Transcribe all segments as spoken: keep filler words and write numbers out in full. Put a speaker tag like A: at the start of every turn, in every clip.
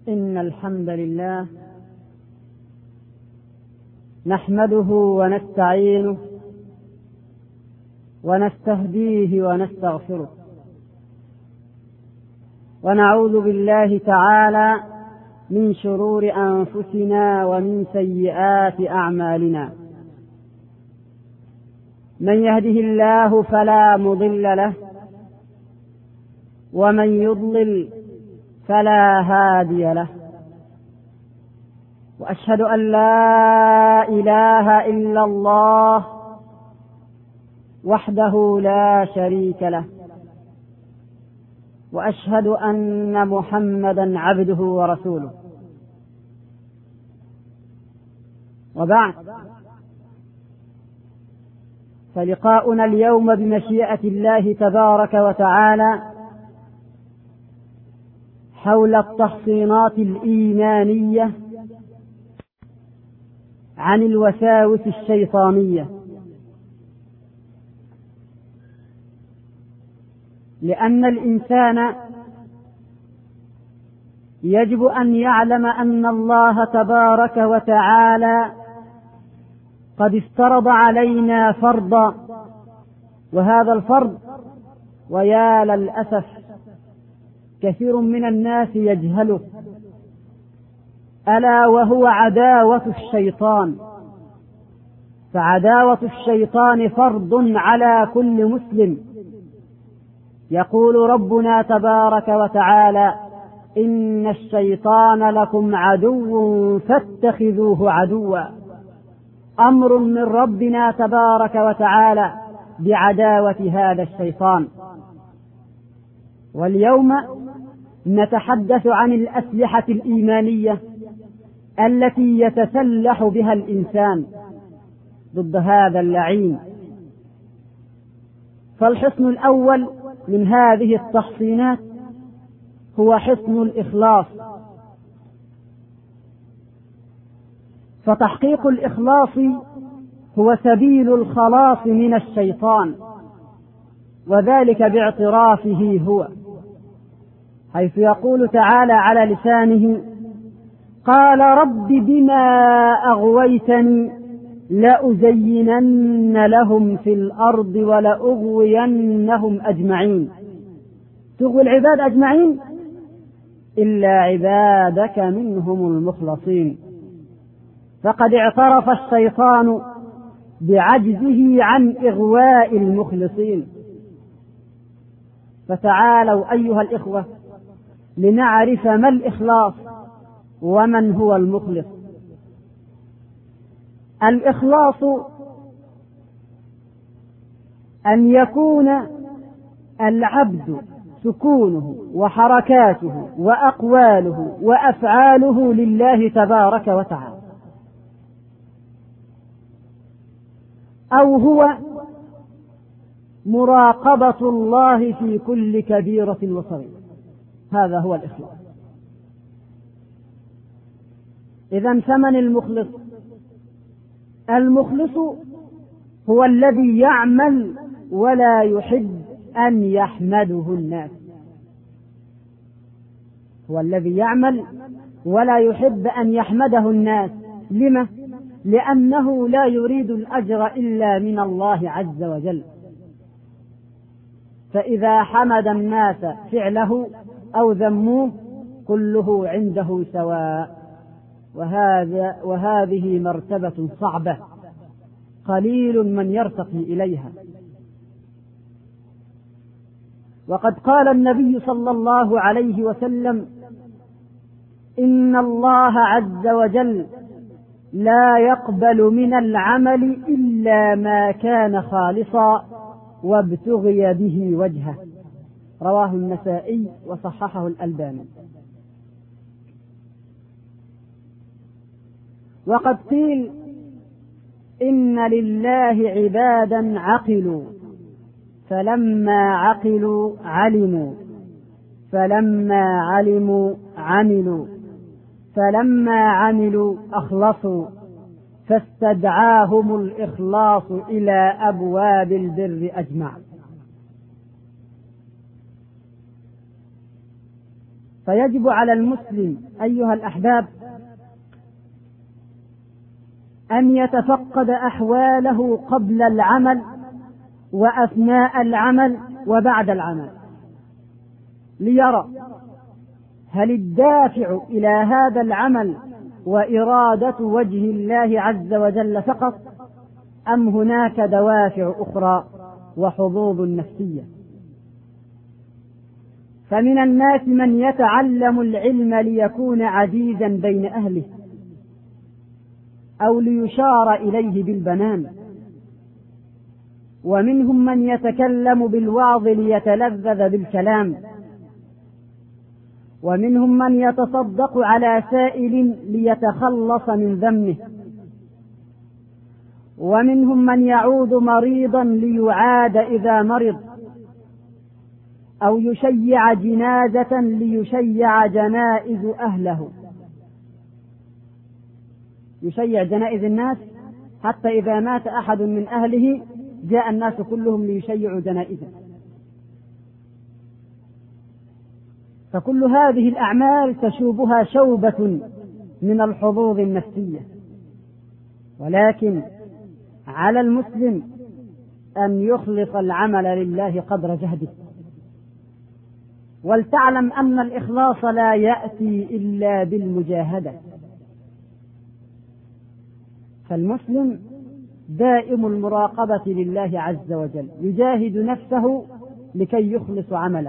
A: إن الحمد لله نحمده ونستعينه ونستهديه ونستغفره، ونعوذ بالله تعالى من شرور أنفسنا ومن سيئات أعمالنا. من يهده الله فلا مضل له، ومن يضلل فلا هادي له، وأشهد أن لا إله إلا الله وحده لا شريك له، وأشهد أن محمدا عبده ورسوله. وبعد، فلقاؤنا اليوم بمشيئة الله تبارك وتعالى حول التحصينات الإيمانية عن الوساوس الشيطانية، لأن الإنسان يجب أن يعلم أن الله تبارك وتعالى قد افترض علينا فرضا، وهذا الفرض ويا للأسف كثير من الناس يجهله، ألا وهو عداوة الشيطان. فعداوة الشيطان فرض على كل مسلم. يقول ربنا تبارك وتعالى: إن الشيطان لكم عدو فاتخذوه عدوا. أمر من ربنا تبارك وتعالى بعداوة هذا الشيطان. واليوم نتحدث عن الأسلحة الإيمانية التي يتسلح بها الإنسان ضد هذا اللعين. فالحصن الأول من هذه التحصينات هو حصن الإخلاص. فتحقيق الإخلاص هو سبيل الخلاص من الشيطان، وذلك باعترافه هو، حيث يقول تعالى على لسانه: قال رب بما أغويتني لأزينن لهم في الأرض ولأغوينهم أجمعين. تغوي العباد أجمعين إلا عبادك منهم المخلصين. فقد اعترف الشيطان بعجزه عن إغواء المخلصين. فتعالوا أيها الإخوة لنعرف ما الإخلاص ومن هو المخلص. الإخلاص أن يكون العبد سكونه وحركاته وأقواله وأفعاله لله تبارك وتعالى، أو هو مراقبة الله في كل كبيرة وصغيرة. هذا هو الإخلاص. إذن فمن المخلص؟ المخلص هو الذي يعمل ولا يحب أن يحمده الناس. هو الذي يعمل ولا يحب أن يحمده الناس. لما؟ لأنه لا يريد الأجر إلا من الله عز وجل. فإذا حمد الناس فعله أو ذموه كله عنده سواء. وهذا وهذه مرتبة صعبة، قليل من يرتقي إليها. وقد قال النبي صلى الله عليه وسلم: إن الله عز وجل لا يقبل من العمل إلا ما كان خالصا وابتغي به وجهه. رواه النسائي وصححه الألباني. وقد قيل: إن لله عبادا عقلوا فلما عقلوا علموا، فلما علموا عملوا، فلما عملوا أخلصوا، فاستدعاهم الإخلاص إلى أبواب البر أجمع. فيجب على المسلم أيها الأحباب أن يتفقد أحواله قبل العمل وأثناء العمل وبعد العمل، ليرى هل الدافع إلى هذا العمل وإرادة وجه الله عز وجل فقط، أم هناك دوافع أخرى وحظوظ نفسية. فمن الناس من يتعلم العلم ليكون عزيزا بين أهله أو ليشار إليه بالبنان، ومنهم من يتكلم بالوعظ ليتلذذ بالكلام، ومنهم من يتصدق على سائل ليتخلص من ذمه، ومنهم من يعود مريضا ليعاد إذا مرض، أو يشيع جنازة ليشيع جنائز أهله، يشيع جنائز الناس حتى إذا مات أحد من أهله جاء الناس كلهم ليشيعوا جنائزه. فكل هذه الأعمال تشوبها شوبة من الحظوظ النفسية، ولكن على المسلم أن يخلص العمل لله قدر جهده. ولتعلم أن الإخلاص لا يأتي إلا بالمجاهدة، فالمسلم دائم المراقبة لله عز وجل، يجاهد نفسه لكي يخلص عمله،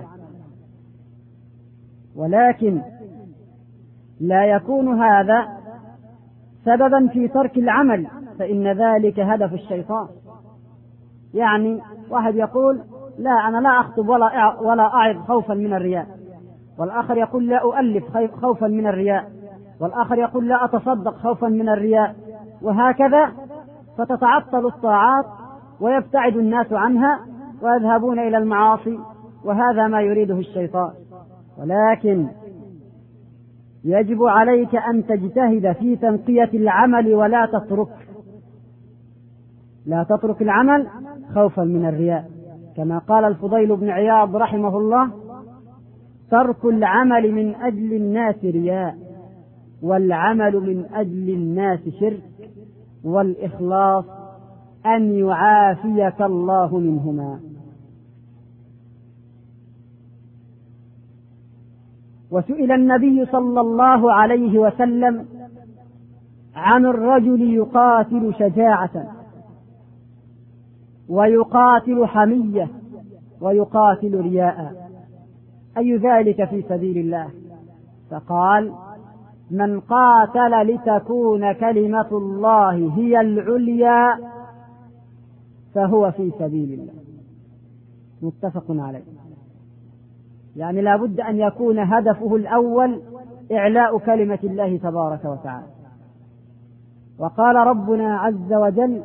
A: ولكن لا يكون هذا سببا في ترك العمل، فإن ذلك هدف الشيطان. يعني واحد يقول لا أنا لا أخطب ولا ولا أعظ خوفا من الرياء، والآخر يقول لا أؤلف خوفا من الرياء، والآخر يقول لا أتصدق خوفا من الرياء، وهكذا، فتتعطل الطاعات ويبتعد الناس عنها ويذهبون إلى المعاصي، وهذا ما يريده الشيطان. ولكن يجب عليك أن تجتهد في تنقية العمل ولا تترك لا تترك العمل خوفا من الرياء، كما قال الفضيل بن عياض رحمه الله: ترك العمل من أجل الناس رياء، والعمل من أجل الناس شرك، والإخلاص أن يعافيك الله منهما. وسئل النبي صلى الله عليه وسلم عن الرجل يقاتل شجاعة ويقاتل حمية ويقاتل رياء، أي ذلك في سبيل الله؟ فقال: من قاتل لتكون كلمة الله هي العليا فهو في سبيل الله. متفق عليه. يعني لا بد أن يكون هدفه الأول إعلاء كلمة الله تبارك وتعالى. وقال ربنا عز وجل: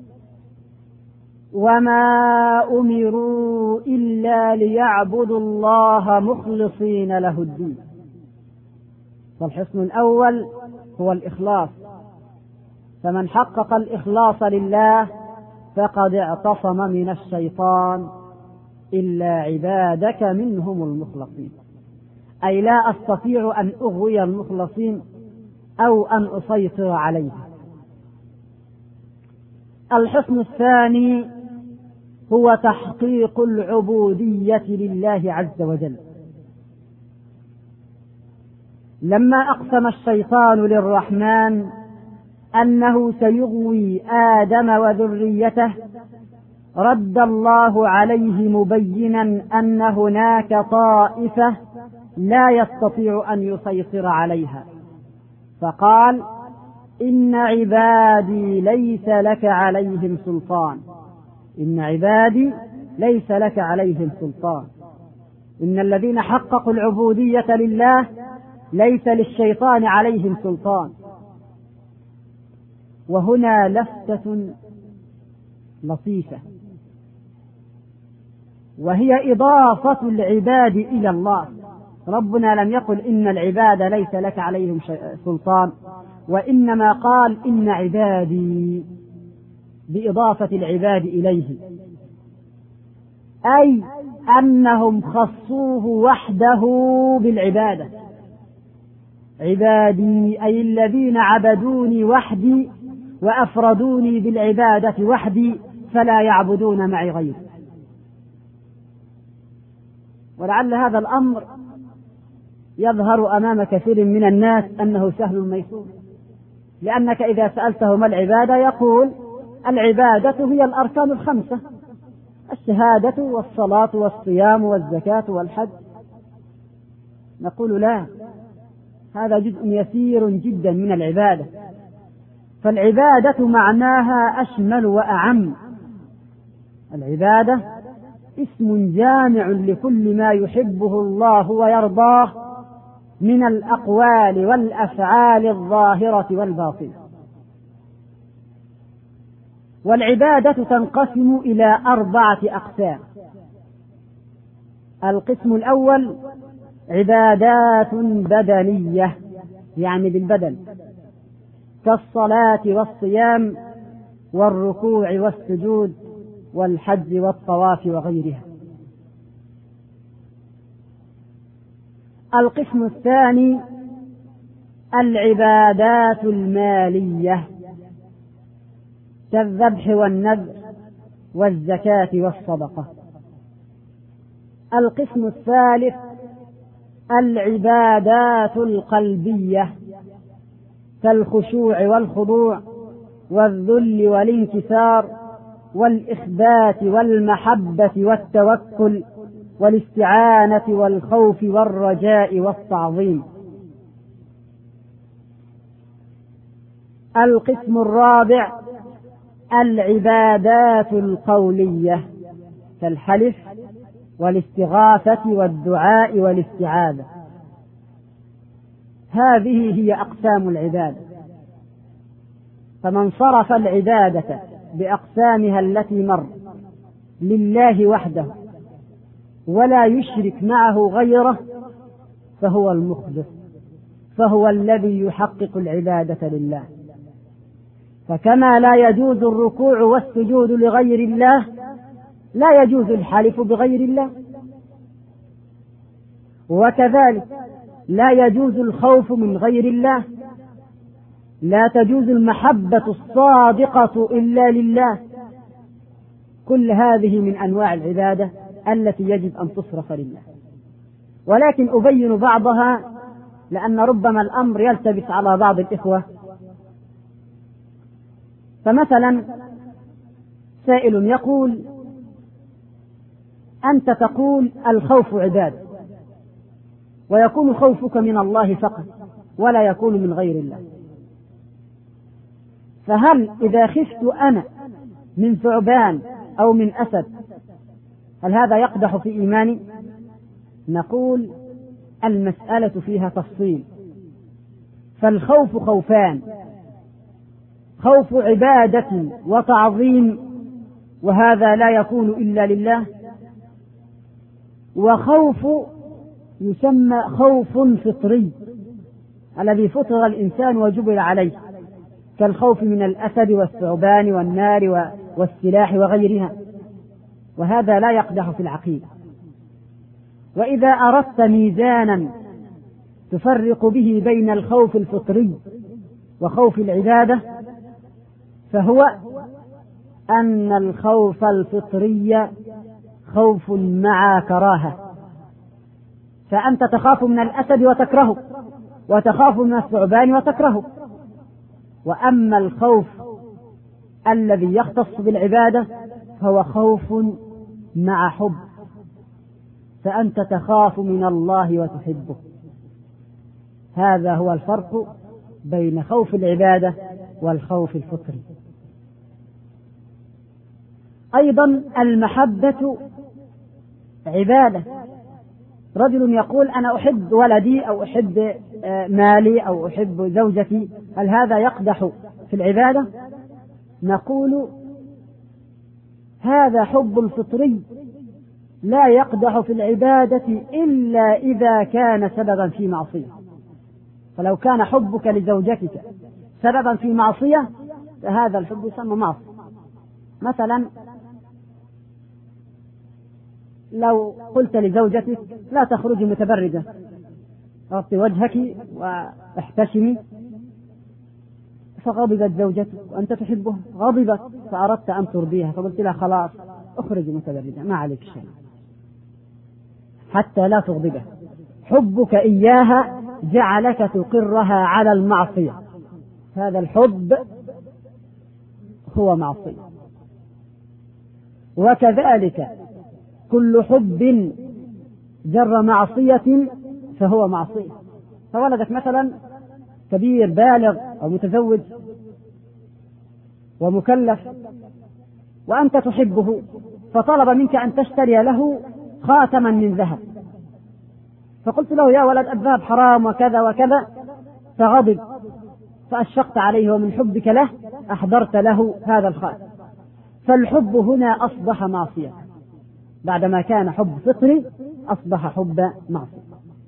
A: وما أمروا إلا ليعبدوا الله مخلصين له الدين. فالحصن الأول هو الإخلاص، فمن حقق الإخلاص لله فقد اعتصم من الشيطان إلا عبادك منهم المخلصين، أي لا أستطيع أن أغوي المخلصين أو أن أسيطر عليهم. الحصن الثاني هو تحقيق العبودية لله عز وجل. لما أقسم الشيطان للرحمن أنه سيغوي آدم وذريته، رد الله عليه مبينا أن هناك طائفة لا يستطيع أن يسيطر عليها، فقال: إن عبادي ليس لك عليهم سلطان. إن عبادي ليس لك عليهم سلطان. إن الذين حققوا العبودية لله ليس للشيطان عليهم سلطان. وهنا لفتة لطيفة، وهي إضافة العباد إلى الله. ربنا لم يقل إن العباد ليس لك عليهم سلطان، وإنما قال إن عبادي بإضافة العباد إليه، أي أنهم خصوه وحده بالعبادة، عبادي أي الذين عبدوني وحدي وأفردوني بالعبادة وحدي فلا يعبدون معي غيري. ولعل هذا الأمر يظهر أمام كثير من الناس أنه سهل ميسور، لأنك إذا سألته ما العبادة يقول العبادة هي الأركان الخمسة: الشهادة والصلاة والصيام والزكاة والحج. نقول لا، هذا جزء يسير جدا من العبادة، فالعبادة معناها أشمل وأعم. العبادة اسم جامع لكل ما يحبه الله ويرضاه من الأقوال والأفعال الظاهرة والباطنة. والعبادة تنقسم إلى أربعة أقسام. القسم الأول عبادات بدنية، يعني بالبدن، كالصلاة والصيام والركوع والسجود والحج والطواف وغيرها. القسم الثاني العبادات المالية، كالذبح والنذر والزكاة والصدقة. القسم الثالث العبادات القلبية، كالخشوع والخضوع والذل والانكسار والإخبات والمحبة والتوكل والاستعانة والخوف والرجاء والتعظيم. القسم الرابع العبادات القولية، كالحلف والاستغاثة والدعاء والاستعاذة. هذه هي أقسام العبادة. فمن صرف العبادة بأقسامها التي مر لله وحده ولا يشرك معه غيره فهو المخلص، فهو الذي يحقق العبادة لله. فكما لا يجوز الركوع والسجود لغير الله لا يجوز الحلف بغير الله، وكذلك لا يجوز الخوف من غير الله، لا تجوز المحبة الصادقة إلا لله. كل هذه من أنواع العبادة التي يجب أن تصرف لله، ولكن أبين بعضها لأن ربما الأمر يلتبس على بعض الإخوة. فمثلا سائل يقول: أنت تقول الخوف عبادة، ويكون خوفك من الله فقط ولا يكون من غير الله، فهل إذا خفت أنا من ثعبان أو من أسد هل هذا يقدح في إيماني؟ نقول المسألة فيها تفصيل. فالخوف خوفان: خوف عبادة وتعظيم وهذا لا يكون إلا لله، وخوف يسمى خوف فطري الذي فطر الإنسان وجبل عليه، كالخوف من الأسد والثعبان والنار والسلاح وغيرها، وهذا لا يقدح في العقيدة. وإذا أردت ميزانا تفرق به بين الخوف الفطري وخوف العبادة فهو أن الخوف الفطري خوف مع كراهة، فأنت تخاف من الأسد وتكرهه، وتخاف من الثعبان وتكرهه. وأما الخوف الذي يختص بالعبادة فهو خوف مع حب، فأنت تخاف من الله وتحبه. هذا هو الفرق بين خوف العبادة والخوف الفطري. أيضا المحبة عبادة. رجل يقول أنا أحب ولدي أو أحب مالي أو أحب زوجتي، هل هذا يقدح في العبادة؟ نقول هذا حب فطري لا يقدح في العبادة إلا إذا كان سببا في معصية. فلو كان حبك لزوجتك سببا في معصية فهذا الحب يسمى معصية. مثلا لو قلت لزوجتك لا تخرجي متبرجة، غطي وجهك واحتشمي. فغضبت زوجته وأنت تحبها، غضبت فأردت أن ترضيها، فقلت لها خلاص اخرجي متبرجة ما عليك شيء حتى لا تغضبها. حبك إياها جعلك تقرها على المعصية، هذا الحب هو معصية. وكذلك كل حب جر معصية فهو معصية. فولدك مثلا كبير بالغ أو متزوج ومكلف وأنت تحبه، فطلب منك أن تشتري له خاتما من ذهب، فقلت له يا ولد الذهب حرام وكذا وكذا، فغضب فأشفقت عليه ومن حبك له أحضرت له هذا الخاتم. فالحب هنا أصبح معصية، بعدما كان حب فطري أصبح حب معصية.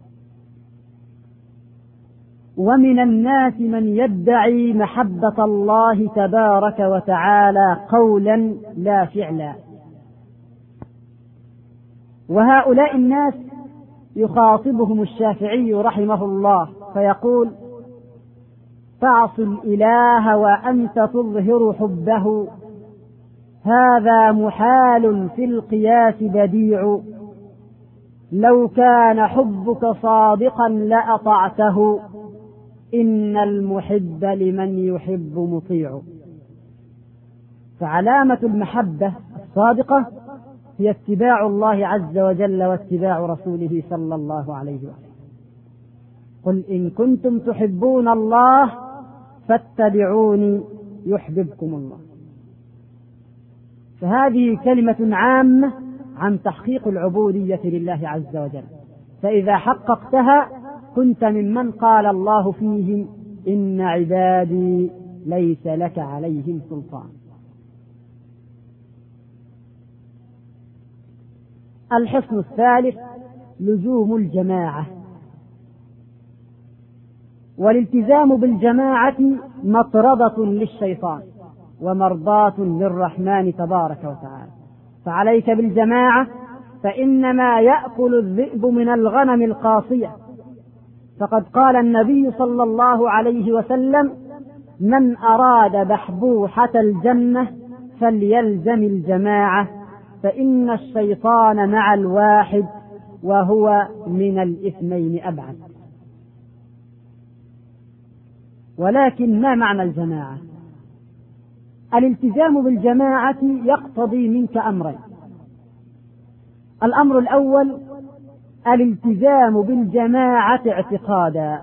A: ومن الناس من يدعي محبة الله تبارك وتعالى قولا لا فعلا، وهؤلاء الناس يخاطبهم الشافعي رحمه الله فيقول تعصي الإله وأنت تظهر حبه، هذا محال في القياس بديع، لو كان حبك صادقا لأطعته، إن المحب لمن يحب مطيع. فعلامة المحبة الصادقة هي اتباع الله عز وجل واتباع رسوله صلى الله عليه وسلم. قل إن كنتم تحبون الله فاتبعوني يحببكم الله. فهذه كلمة عامة عن تحقيق العبودية لله عز وجل، فإذا حققتها كنت ممن قال الله فيهم إن عبادي ليس لك عليهم سلطان. الحصن الثالث لزوم الجماعة. والالتزام بالجماعة مطردة للشيطان ومرضاة للرحمن تبارك وتعالى، فعليك بالجماعة فإنما يأكل الذئب من الغنم القاصية. فقد قال النبي صلى الله عليه وسلم من أراد بحبوحة الجنة فليلزم الجماعة، فإن الشيطان مع الواحد وهو من الاثنين أبعد. ولكن ما معنى الجماعة؟ الالتزام بالجماعة يقتضي منك أمرين. الأمر الأول الالتزام بالجماعة اعتقادا،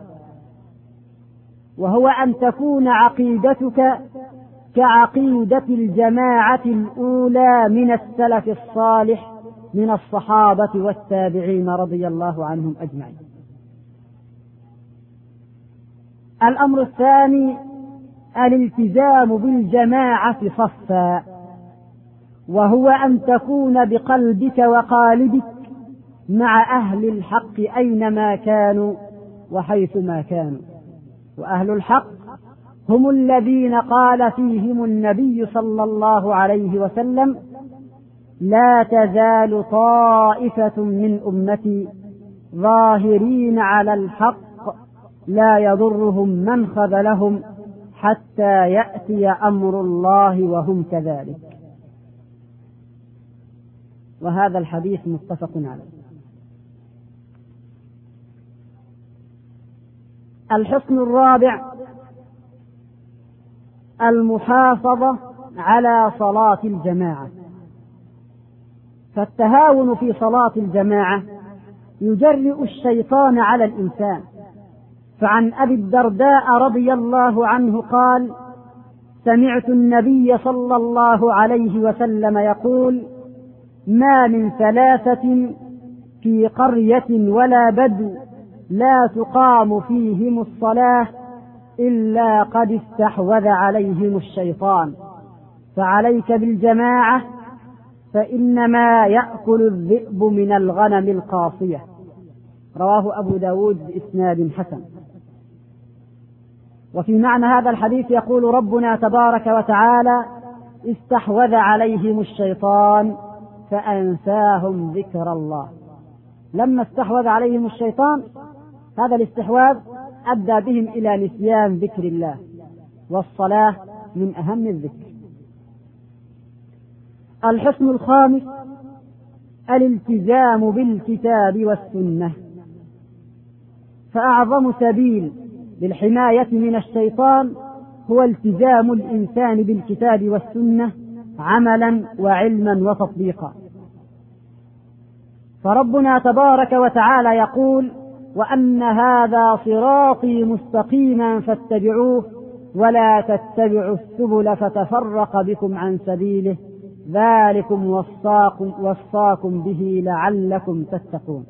A: وهو أن تكون عقيدتك كعقيدة الجماعة الأولى من السلف الصالح من الصحابة والتابعين رضي الله عنهم أجمعين. الأمر الثاني الالتزام بالجماعة صفا، وهو أن تكون بقلبك وقالبك مع أهل الحق أينما كانوا وحيثما كانوا. وأهل الحق هم الذين قال فيهم النبي صلى الله عليه وسلم لا تزال طائفة من أمتي ظاهرين على الحق لا يضرهم من خذلهم حتى يأتي أمر الله وهم كذلك. وهذا الحديث متفق عليه. الحصن الرابع المحافظة على صلاة الجماعة. فالتهاون في صلاة الجماعة يجرئ الشيطان على الإنسان. فعن أبي الدرداء رضي الله عنه قال سمعت النبي صلى الله عليه وسلم يقول ما من ثلاثة في قرية ولا بدو لا تقام فيهم الصلاة إلا قد استحوذ عليهم الشيطان، فعليك بالجماعة فإنما يأكل الذئب من الغنم القاصية. رواه أبو داود بإسناد حسن. وفي معنى هذا الحديث يقول ربنا تبارك وتعالى استحوذ عليهم الشيطان فأنساهم ذكر الله. لما استحوذ عليهم الشيطان هذا الاستحواذ أدى بهم إلى نسيان ذكر الله، والصلاة من أهم الذكر. الحصن الخامس الالتزام بالكتاب والسنة. فأعظم سبيل للحماية من الشيطان هو التزام الإنسان بالكتاب والسنة عملا وعلما وتطبيقا. فربنا تبارك وتعالى يقول: وأن هذا صراطي مستقيما فاتبعوه ولا تتبعوا السبل فتفرق بكم عن سبيله ذلكم وصاكم, وصاكم به لعلكم تتقون.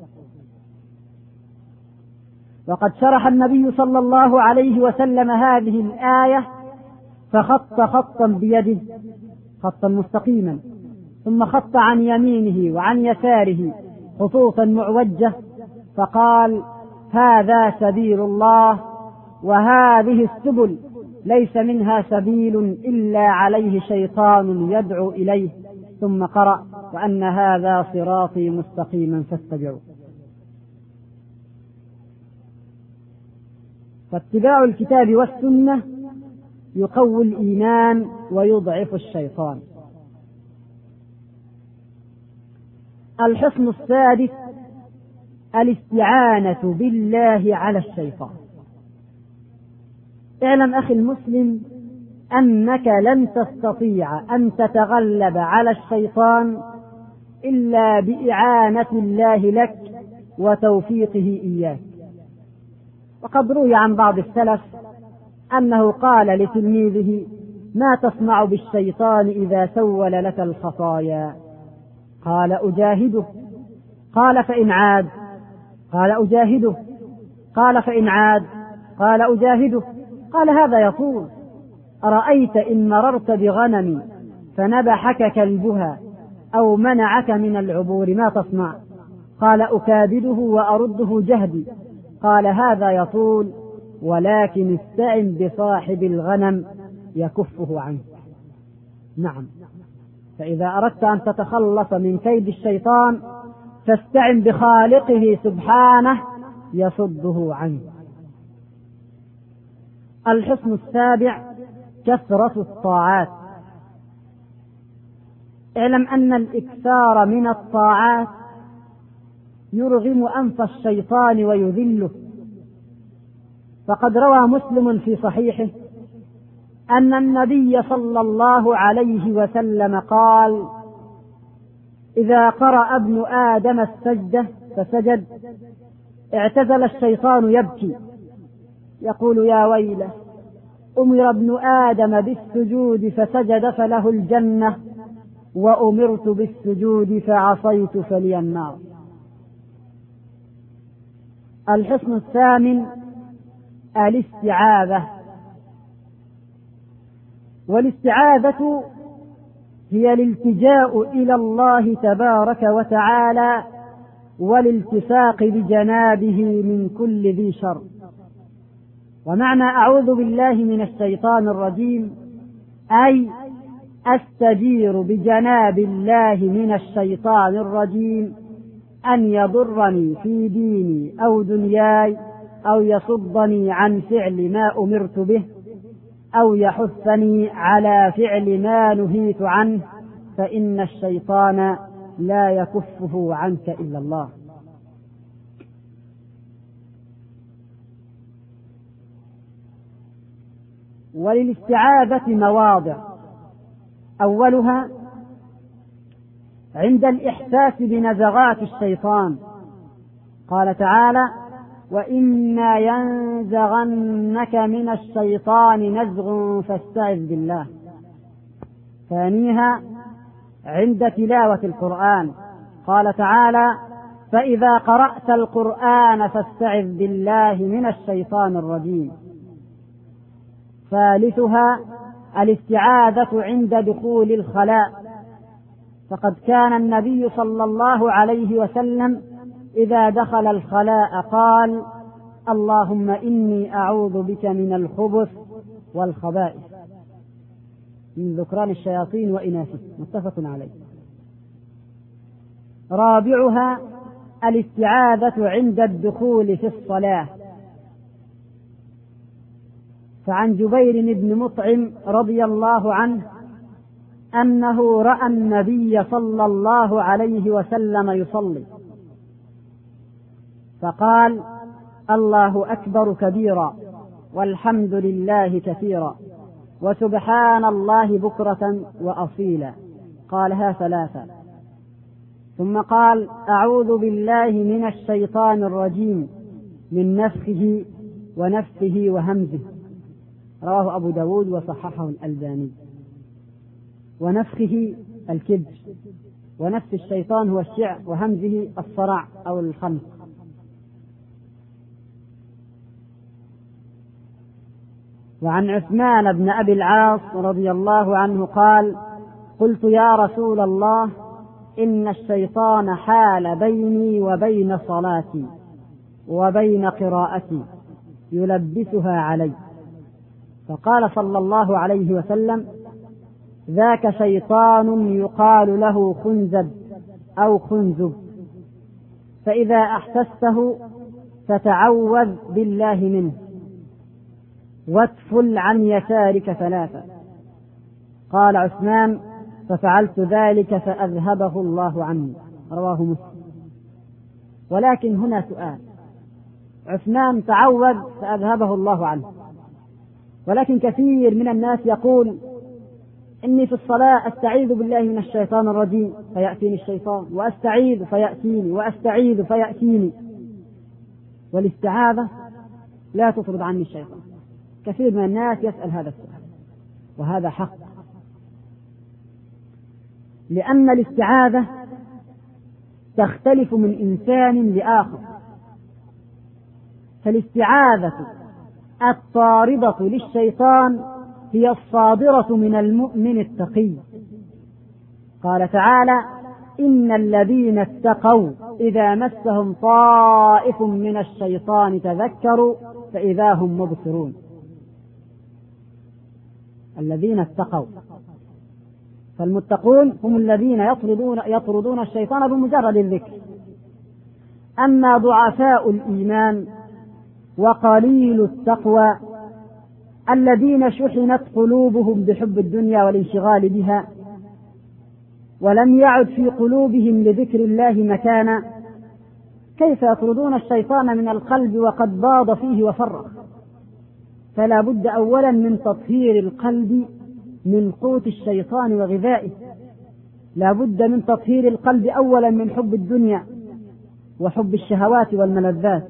A: وقد شرح النبي صلى الله عليه وسلم هذه الآية فخط خطا بيده، خطا مستقيما، ثم خط عن يمينه وعن يساره خطوطا معوجة، فقال: هذا سبيل الله، وهذه السبل ليس منها سبيل إلا عليه شيطان يدعو إليه. ثم قرأ: وأن هذا صراطي مستقيما فاتبعوه. فاتباع الكتاب والسنة يقوي الإيمان ويضعف الشيطان. الحصن السادس الاستعانة بالله على الشيطان. اعلم أخي المسلم أنك لن تستطيع أن تتغلب على الشيطان إلا بإعانة الله لك وتوفيقه إياك. وقد روي عن بعض السلف أنه قال لتلميذه: ما تصنع بالشيطان إذا سول لك الخطايا؟ قال: أجاهده. قال: فإن عاد؟ قال: أجاهده. قال: فإن عاد؟ قال: أجاهده. قال: هذا يطول. أرأيت إن مررت بغنم فنبحك كلبها أو منعك من العبور ما تصنع؟ قال: أكابده وأرده جهدي. قال: هذا يطول، ولكن استعن بصاحب الغنم يكفه عنك. نعم، فإذا أردت أن تتخلص من كيد الشيطان فاستعن بخالقه سبحانه يصده عنك. الحصن السابع كثرة الطاعات. اعلم أن الإكثار من الطاعات يرغم أنف الشيطان ويذله. فقد روى مسلم في صحيحه أن النبي صلى الله عليه وسلم قال: إذا قرأ ابن آدم السجدة فسجد اعتزل الشيطان يبكي يقول: يا ويله، أمر ابن آدم بالسجود فسجد فله الجنة، وأمرت بالسجود فعصيت فلي النار. الحصن الثامن الاستعاذة. والاستعاذة هي الالتجاء إلى الله تبارك وتعالى والالتصاق بجنابه من كل ذي شر. ومعنى أعوذ بالله من الشيطان الرجيم أي أستجير بجناب الله من الشيطان الرجيم أن يضرني في ديني أو دنياي، أو يصدني عن فعل ما أمرت به، أو يحثني على فعل ما نهيت عنه، فإن الشيطان لا يكفه عنك إلا الله. وللاستعاذة مواضع، أولها عند الإحساس بنزغات الشيطان. قال تعالى: وإما ينزغنك من الشيطان نزغ فاستعذ بالله. ثانيها عند تلاوة القرآن. قال تعالى: فإذا قرأت القرآن فاستعذ بالله من الشيطان الرجيم. ثالثها الاستعاذة عند دخول الخلاء. فقد كان النبي صلى الله عليه وسلم إذا دخل الخلاء قال: اللهم إني أعوذ بك من الخبث والخبائث، من ذكران الشياطين وإناثه. متفق عليه. رابعها الاستعاذة عند الدخول في الصلاة. فعن جبير بن مطعم رضي الله عنه أنه رأى النبي صلى الله عليه وسلم يصلي فقال: الله أكبر كبيرا والحمد لله كثيرا وسبحان الله بكرة وأصيلا، قالها ثلاثة، ثم قال: أعوذ بالله من الشيطان الرجيم من نفخه ونفثه وهمزه، رواه أبو داود وصححه الألباني. ونفخه الكبر، ونفث الشيطان هو الشعر، وهمزه الصرع أو الخنق. وعن عثمان بن أبي العاص رضي الله عنه قال: قلت يا رسول الله إن الشيطان حال بيني وبين صلاتي وبين قراءتي يلبسها علي، فقال صلى الله عليه وسلم: ذاك شيطان يقال له خنزب أو خنزب، فإذا أحسسته فتعوذ بالله منه واتفل عن يسارك ثلاثة. قال عثمان: ففعلت ذلك فأذهبه الله عني، رواه مسلم. ولكن هنا سؤال: عثمان تعوذ فأذهبه الله عنه، ولكن كثير من الناس يقول: إني في الصلاة أستعيذ بالله من الشيطان الرجيم فيأتيني الشيطان، وأستعيذ فيأتيني، وأستعيذ فيأتيني. والاستعاذة لا تطرد عني الشيطان. كثير من الناس يسأل هذا السؤال، وهذا حق، لأن الاستعاذة تختلف من إنسان لآخر. فالاستعاذة الطاردة للشيطان هي الصادرة من المؤمن التقي. قال تعالى: إن الذين اتقوا إذا مسهم طائف من الشيطان تذكروا فإذا هم مبصرون. الذين اتقوا، فالمتقون هم الذين يطردون, يطردون الشيطان بمجرد الذكر. أما ضعفاء الإيمان وقليل التقوى الذين شحنت قلوبهم بحب الدنيا والانشغال بها، ولم يعد في قلوبهم لذكر الله مكانا، كيف يطردون الشيطان من القلب وقد باض فيه وفرغ؟ فلا بد أولا من تطهير القلب من قوت الشيطان وغذائه. لا بد من تطهير القلب أولا من حب الدنيا وحب الشهوات والملذات.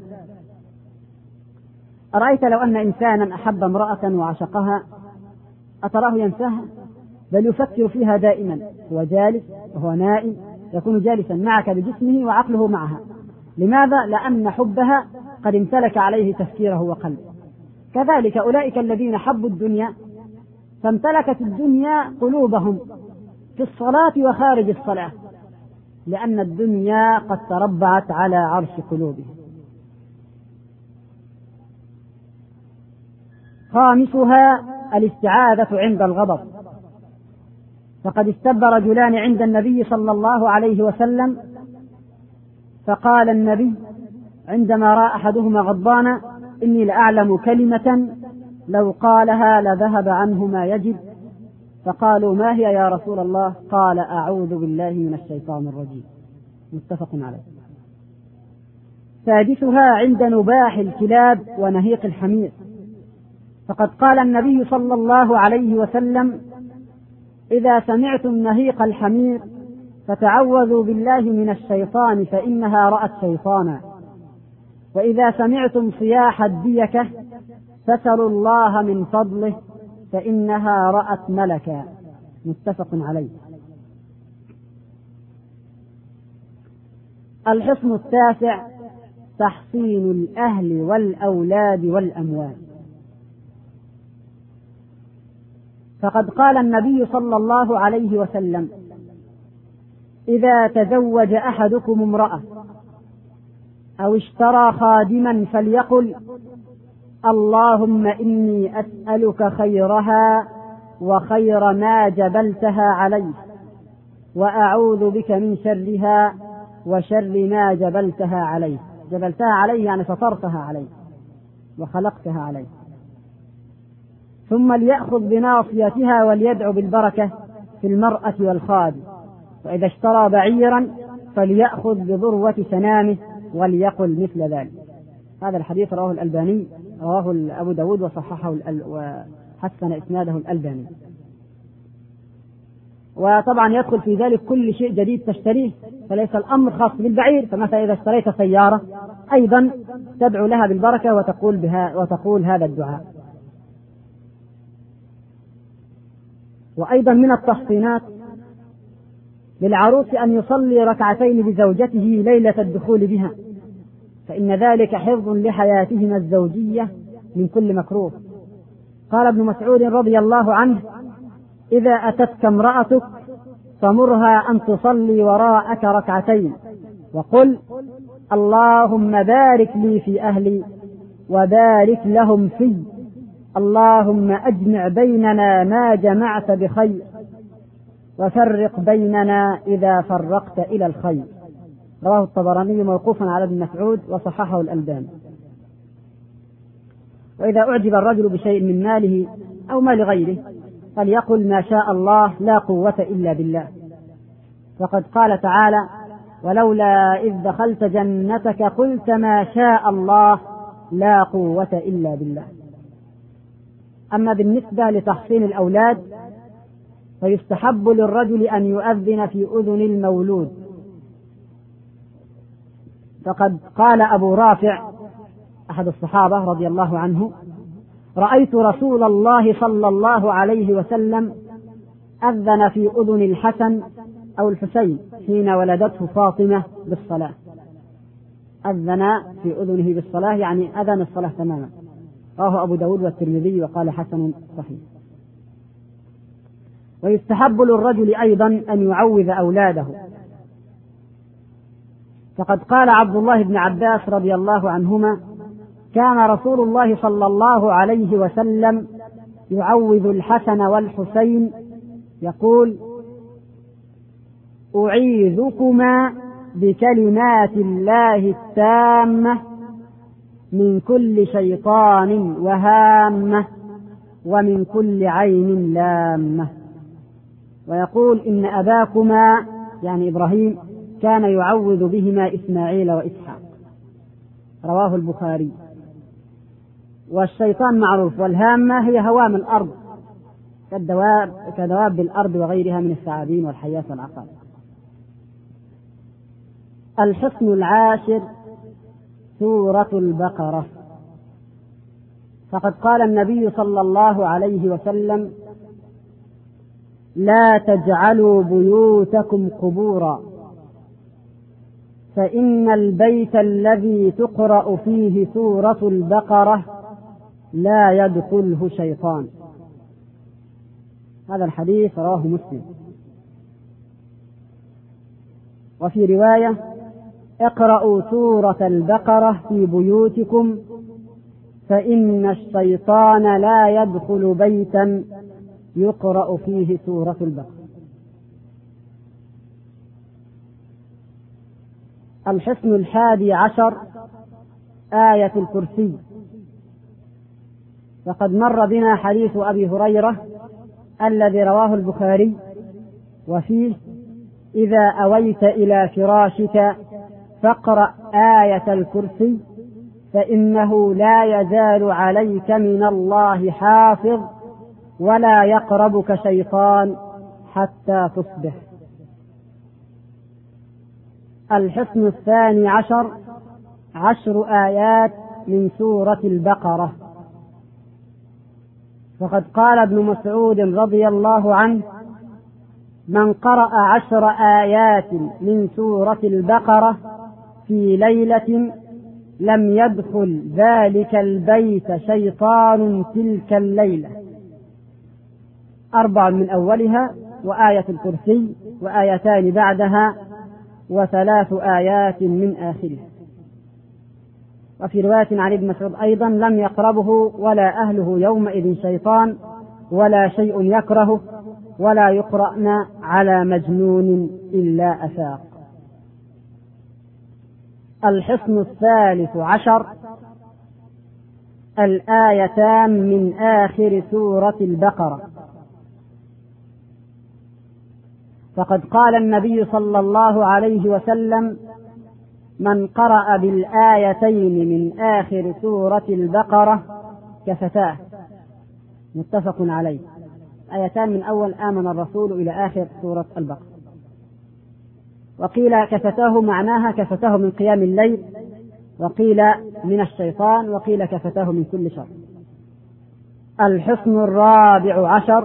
A: أرأيت لو أن إنسانا أحب امرأة وعشقها، أتراه ينساها؟ بل يفكر فيها دائما، هو جالس وهو نائم، يكون جالسا معك بجسمه وعقله معها. لماذا؟ لأن حبها قد امتلك عليه تفكيره وقلبه. كذلك أولئك الذين حبوا الدنيا فامتلكت الدنيا قلوبهم في الصلاة وخارج الصلاة، لأن الدنيا قد تربعت على عرش قلوبهم. خامسها الاستعاذة عند الغضب. فقد استب رجلان عند النبي صلى الله عليه وسلم، فقال النبي عندما رأى أحدهما غضبانا: إني لأعلم كلمة لو قالها لذهب عنه ما يجب. فقالوا: ما هي يا رسول الله؟ قال: أعوذ بالله من الشيطان الرجيم. متفق عليه. سادسها عند نباح الكلاب ونهيق الحمير. فقد قال النبي صلى الله عليه وسلم: إذا سمعتم نهيق الحمير فتعوذوا بالله من الشيطان فإنها رأت شيطانا، وإذا سمعتم صياح الديكة فسلوا الله من فضله فإنها رأت ملكا. متفق عليه. الحصن التاسع تحصين الأهل والأولاد والأموال. فقد قال النبي صلى الله عليه وسلم: إذا تزوج أحدكم امرأة أو اشترى خادما فليقل: اللهم إني أسألك خيرها وخير ما جبلتها عليه، وأعوذ بك من شرها وشر ما جبلتها عليه. جبلتها عليه يعني فطرتها عليه وخلقتها عليه. ثم ليأخذ بناصيتها وليدعو بالبركة في المرأة والخادم، وإذا اشترى بعيرا فليأخذ بذروة سنامه وليقل مثل ذلك. هذا الحديث رواه الألباني، رواه أبو داود وصححه وحسن إسناده الألباني. وطبعا يدخل في ذلك كل شيء جديد تشتريه، فليس الأمر خاص بالبعير. فمثلا إذا اشتريت سيارة أيضا تدعو لها بالبركة وتقول بها وتقول هذا الدعاء. وأيضا من التحصينات للعروس أن يصلي ركعتين بزوجته ليلة الدخول بها، فإن ذلك حفظ لحياتهما الزوجية من كل مكروه. قال ابن مسعود رضي الله عنه: إذا أتتك امرأتك فمرها أن تصلي وراءك ركعتين وقل: اللهم بارك لي في أهلي وبارك لهم في، اللهم أجمع بيننا ما جمعت بخير وفرق بيننا إذا فرقت إلى الخير. رواه الطبراني موقوفا على ابن مسعود وصححه الألباني. وإذا أعجب الرجل بشيء من ماله أو مال غيره فليقل: ما شاء الله لا قوة إلا بالله، فقد قال تعالى: ولولا إذ دخلت جنتك قلت ما شاء الله لا قوة إلا بالله. أما بالنسبة لتحصين الأولاد فيستحب للرجل أن يؤذن في أذن المولود، فقد قال أبو رافع أحد الصحابة رضي الله عنه: رأيت رسول الله صلى الله عليه وسلم أذن في أذن الحسن أو الحسين حين ولدته فاطمة بالصلاة. أذن في أذنه بالصلاة يعني أذن الصلاة تماما. رواه أبو داود والترمذي وقال حسن صحيح. ويستحب للرجل أيضا أن يعوذ أولاده، فقد قال عبد الله بن عباس رضي الله عنهما: كان رسول الله صلى الله عليه وسلم يعوذ الحسن والحسين يقول: أعيذكما بكلمات الله التامة من كل شيطان وهامة ومن كل عين لامة. ويقول: إن أباكما يعني إبراهيم كان يعوذ بهما إسماعيل وإسحاق. رواه البخاري. والشيطان معروف، والهامة هي هوام الأرض كالدواب كدواب الأرض وغيرها من الثعابين والحيات والعقارب. الحصن العاشر سورة البقرة، فقد قال النبي صلى الله عليه وسلم: لا تجعلوا بيوتكم قبورا، فإن البيت الذي تقرأ فيه سورة البقرة لا يدخله شيطان. هذا الحديث رواه مسلم. وفي رواية: اقرأوا سورة البقرة في بيوتكم فإن الشيطان لا يدخل بيتا يقرأ فيه سورة البقرة. الحصن الحادي عشر آية الكرسي، فقد مر بنا حديث أبي هريرة الذي رواه البخاري وفيه: إذا أويت إلى فراشك فاقرأ آية الكرسي فإنه لا يزال عليك من الله حافظ ولا يقربك شيطان حتى تصبح. الحصن الثاني عشر عشر آيات من سورة البقرة، فقد قال ابن مسعود رضي الله عنه: من قرأ عشر آيات من سورة البقرة في ليلة لم يدخل ذلك البيت شيطان تلك الليلة. أربع من أولها، وآية الكرسي، وآيتان بعدها، وثلاث آيات من آخرها. وفي رواية عن ابن مسعود أيضا: لم يقربه ولا أهله يومئذ شيطان ولا شيء يكرهه ولا يقرأن على مجنون إلا أفاق. الحصن الثالث عشر الآيتان من آخر سورة البقرة. فقد قال النبي صلى الله عليه وسلم: من قرأ بالآيتين من آخر سورة البقرة كفتاه. متفق عليه. آيتان من أول آمن الرسول إلى آخر سورة البقرة. وقيل كفتاه معناها كفتاه من قيام الليل، وقيل من الشيطان، وقيل كفتاه من كل شر. الحصن الرابع عشر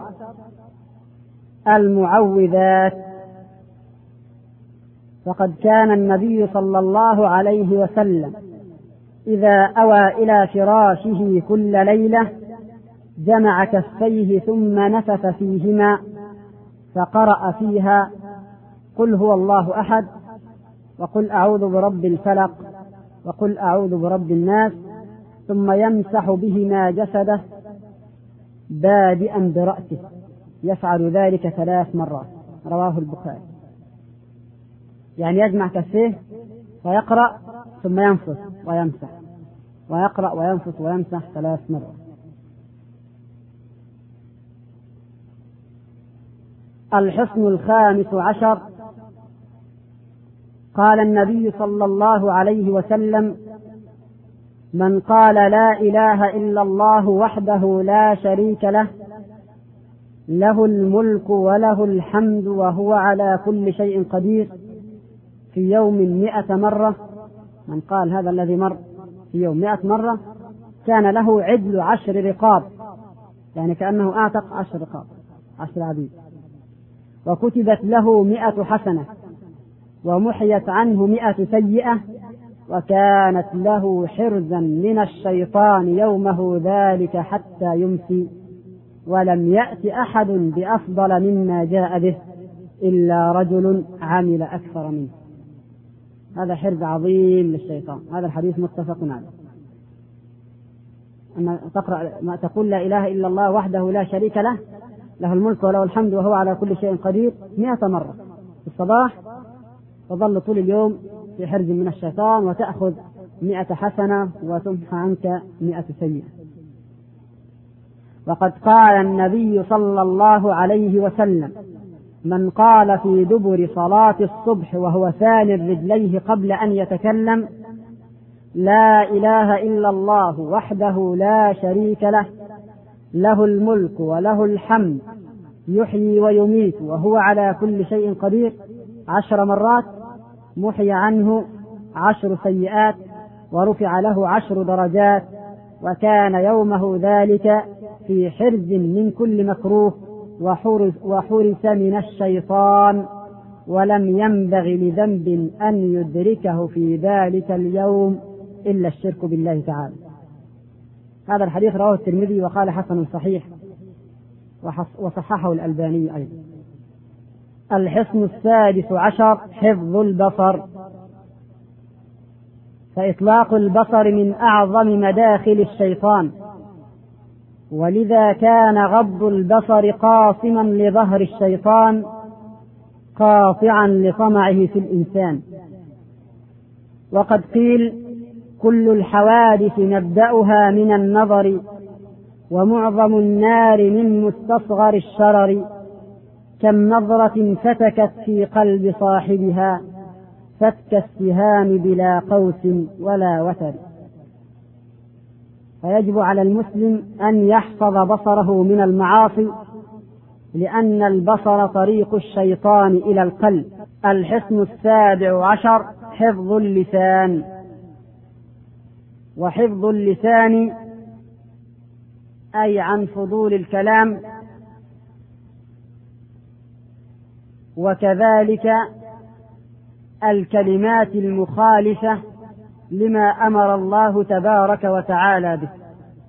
A: المعوذات. فقد كان النبي صلى الله عليه وسلم إذا أوى إلى فراشه كل ليلة جمع كفيه ثم نفث فيهما فقرأ فيها: قل هو الله أحد، وقل أعوذ برب الفلق، وقل أعوذ برب الناس، ثم يمسح بهما جسده بادئا برأسه، يفعل ذلك ثلاث مرات. رواه البخاري. يعني يجمع كفيه ويقرأ ثم ينفث ويمسح، ويقرأ وينفث ويمسح ثلاث مرات. الحصن الخامس عشر. قال النبي صلى الله عليه وسلم: من قال لا إله إلا الله وحده لا شريك له، له الملك وله الحمد وهو على كل شيء قدير، في يوم مئة مرة. من قال هذا الذي مر في يوم مئة مرة كان له عدل عشر رقاب، يعني كأنه أعتق عشر رقاب، عشر عبيد، وكتبت له مئة حسنة، ومحيت عنه مئة سيئة، وكانت له حرزا من الشيطان يومه ذلك حتى يمسي، ولم يأت أحد بأفضل مما جاء به إلا رجل عمل أكثر منه. هذا حرز عظيم للشيطان. هذا الحديث متفق عليه. أن تقرأ ما تقول لا إله إلا الله وحده لا شريك له، له الملك وله الحمد وهو على كل شيء قدير مئة مرة في الصباح، تظل طول اليوم في حرز من الشيطان، وتأخذ مئة حسنة وتمحى عنك مئة سيئة. وقد قال النبي صلى الله عليه وسلم: من قال في دبر صلاة الصبح وهو ثان رجليه قبل أن يتكلم: لا إله إلا الله وحده لا شريك له، له الملك وله الحمد يحيي ويميت وهو على كل شيء قدير، عشر مرات، محي عنه عشر سيئات، ورفع له عشر درجات، وكان يومه ذلك في حرز من كل مكروه، وحرس من الشيطان، ولم ينبغ لذنب أن يدركه في ذلك اليوم إلا الشرك بالله تعالى. هذا الحديث رواه الترمذي وقال حسن صحيح، وصححه الألباني أيضا. الحصن السادس عشر حفظ البصر. فإطلاق البصر من أعظم مداخل الشيطان، ولذا كان غض البصر قاصما لظهر الشيطان قاطعا لطمعه في الإنسان. وقد قيل: كل الحوادث نبدأها من النظر، ومعظم النار من مستصغر الشرر، كم نظرة فتكت في قلب صاحبها، فتك السهام بلا قوس ولا وتر. فيجب على المسلم أن يحفظ بصره من المعاصي، لأن البصر طريق الشيطان إلى القلب. الحصن السابع عشر حفظ اللسان. وحفظ اللسان أي عن فضول الكلام، وكذلك الكلمات المخالفة لما أمر الله تبارك وتعالى به.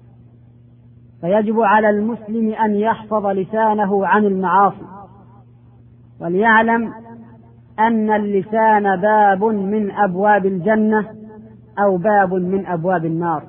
A: فيجب على المسلم أن يحفظ لسانه عن المعاصي، وليعلم أن اللسان باب من أبواب الجنة أو باب من أبواب النار.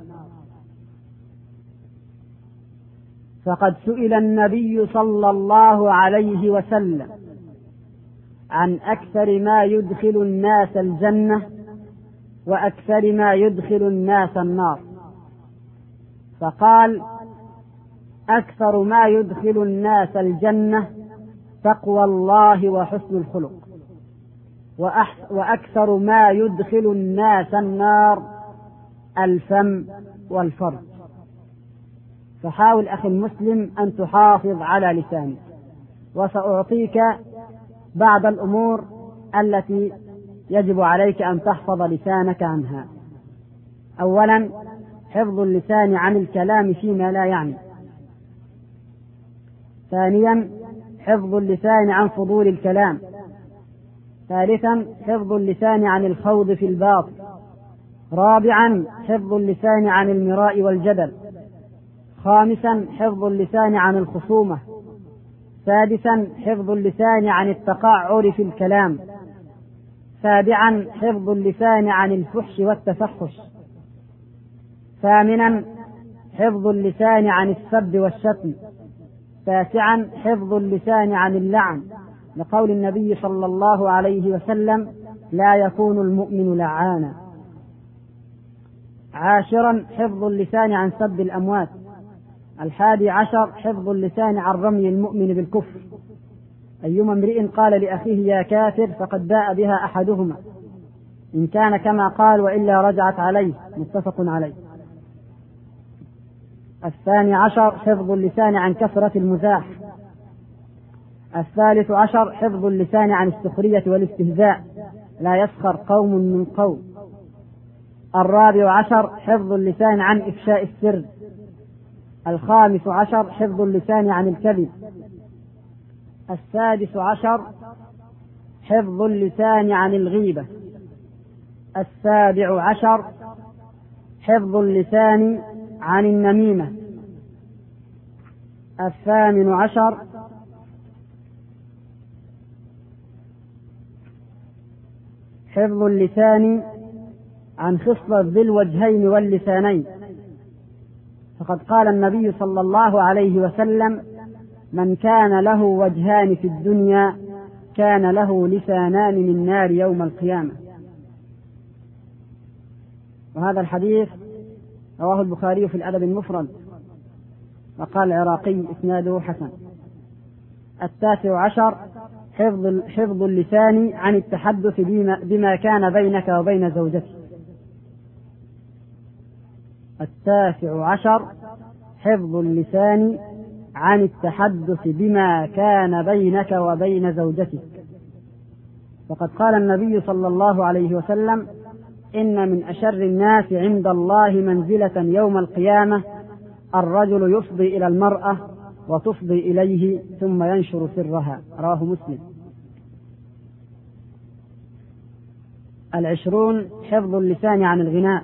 A: فقد سئل النبي صلى الله عليه وسلم عن أكثر ما يدخل الناس الجنة وأكثر ما يدخل الناس النار، فقال: أكثر ما يدخل الناس الجنة تقوى الله وحسن الخلق، وأكثر ما يدخل الناس النار الفم والفرج. فحاول أخي المسلم أن تحافظ على لسانك، وسأعطيك بعض الأمور التي يجب عليك أن تحفظ لسانك عنها. أولا، حفظ اللسان عن الكلام فيما لا يعني. ثانيا، حفظ اللسان عن فضول الكلام. ثالثا، حفظ اللسان عن الخوض في الباطل. رابعا، حفظ اللسان عن المراء والجدل. خامسا، حفظ اللسان عن الخصومة. سادسا، حفظ اللسان عن التقعر في الكلام. سابعا، حفظ اللسان عن الفحش والتفحش. ثامنا، حفظ اللسان عن السب والشتم. تاسعا، حفظ اللسان عن اللعن، لقول النبي صلى الله عليه وسلم: لا يكون المؤمن لعانا. عاشرا، حفظ اللسان عن سب الأموات. الحادي عشر، حفظ اللسان عن رمي المؤمن بالكفر. أيما امرئ قال لأخيه يا كافر فقد باء بها أحدهما، إن كان كما قال وإلا رجعت عليه، متفق عليه. الثاني عشر، حفظ اللسان عن كثرة المزاح. الثالث عشر، حفظ اللسان عن السخرية والاستهزاء، لا يسخر قوم من قوم. الرابع عشر، حفظ اللسان عن إفشاء السر. الخامس عشر، حفظ اللسان عن الكذب. السادس عشر، حفظ اللسان عن الغيبة. السابع عشر، حفظ اللسان عن النميمة. الثامن عشر، حفظ اللسان عن خصلة ذي الوجهين واللسانين، فقد قال النبي صلى الله عليه وسلم: من كان له وجهان في الدنيا كان له لسانان من نار يوم القيامة. وهذا الحديث رواه البخاري في الأدب المفرد، وقال العراقي إسناده حسن. التاسع عشر، حفظ حفظ اللسان عن التحدث بما, بما كان بينك وبين زوجتك. التاسع عشر، حفظ اللسان عن التحدث بما كان بينك وبين زوجتك، فقد قال النبي صلى الله عليه وسلم: إن من أشر الناس عند الله منزلة يوم القيامة الرجل يفضي إلى المرأة وتفضي إليه ثم ينشر سرها. رواه مسلم. العشرون، حفظ اللسان عن الغناء.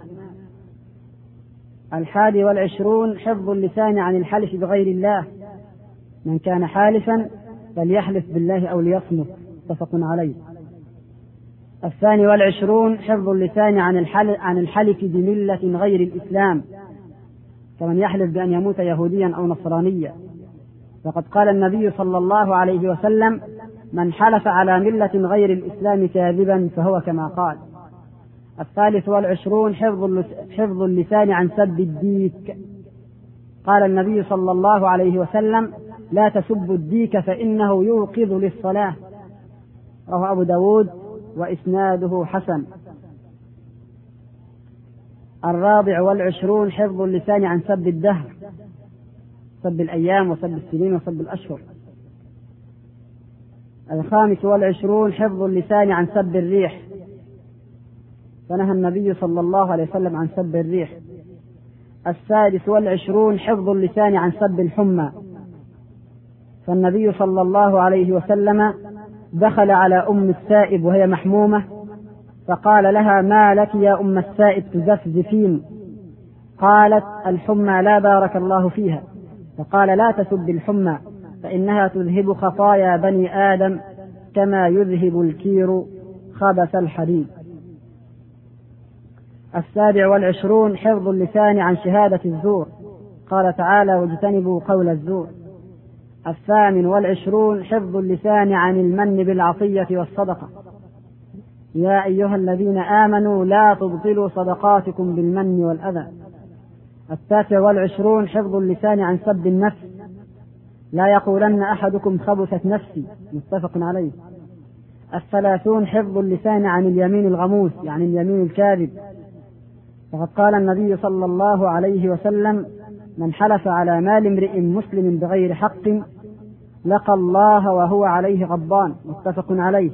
A: الحادي والعشرون، حفظ اللسان عن الحلف بغير الله. من كان حالفا فليحلف بالله أو ليصمت، متفق عليه. الثاني والعشرون، حفظ اللسان عن الحلف, عن الحلف بملة غير الإسلام، كمن يحلف بأن يموت يهوديا أو نصرانيا، فقد قال النبي صلى الله عليه وسلم: من حلف على ملة غير الإسلام كاذبا فهو كما قال. الثالث والعشرون، حفظ اللسان عن سب الديك. قال النبي صلى الله عليه وسلم: لا تسبوا الديك فإنه يوقظ للصلاة. رواه أبو داود وإسناده حسن. الرابع والعشرون، حفظ اللسان عن سب الدهر، سب الأيام وسب السنين وسب الأشهر. الخامس والعشرون، حفظ اللسان عن سب الريح، فنهى النبي صلى الله عليه وسلم عن سب الريح. السادس والعشرون، حفظ اللسان عن سب الحمى، فالنبي صلى الله عليه وسلم دخل على أم السائب وهي محمومة فقال لها: ما لك يا أم السائب تزفزفين؟ قالت: الحمى لا بارك الله فيها. فقال: لا تسب الحمى فإنها تذهب خطايا بني آدم كما يذهب الكير خبث الحديد. السابع والعشرون، حفظ اللسان عن شهادة الزور، قال تعالى: واجتنبوا قول الزور. الثامن والعشرون، حفظ اللسان عن المن بالعطية والصدقة، يا أيها الذين آمنوا لا تبطلوا صدقاتكم بالمن والأذى. التاسع والعشرون حفظ اللسان عن سب النفس، لا يقولن أحدكم خبثت نفسي، متفق عليه. الثلاثون حفظ اللسان عن اليمين الغموس، يعني اليمين الكاذب، فقد قال النبي صلى الله عليه وسلم: من حلف على مال امرئ مسلم بغير حق لقى الله وهو عليه غضبان، متفق عليه.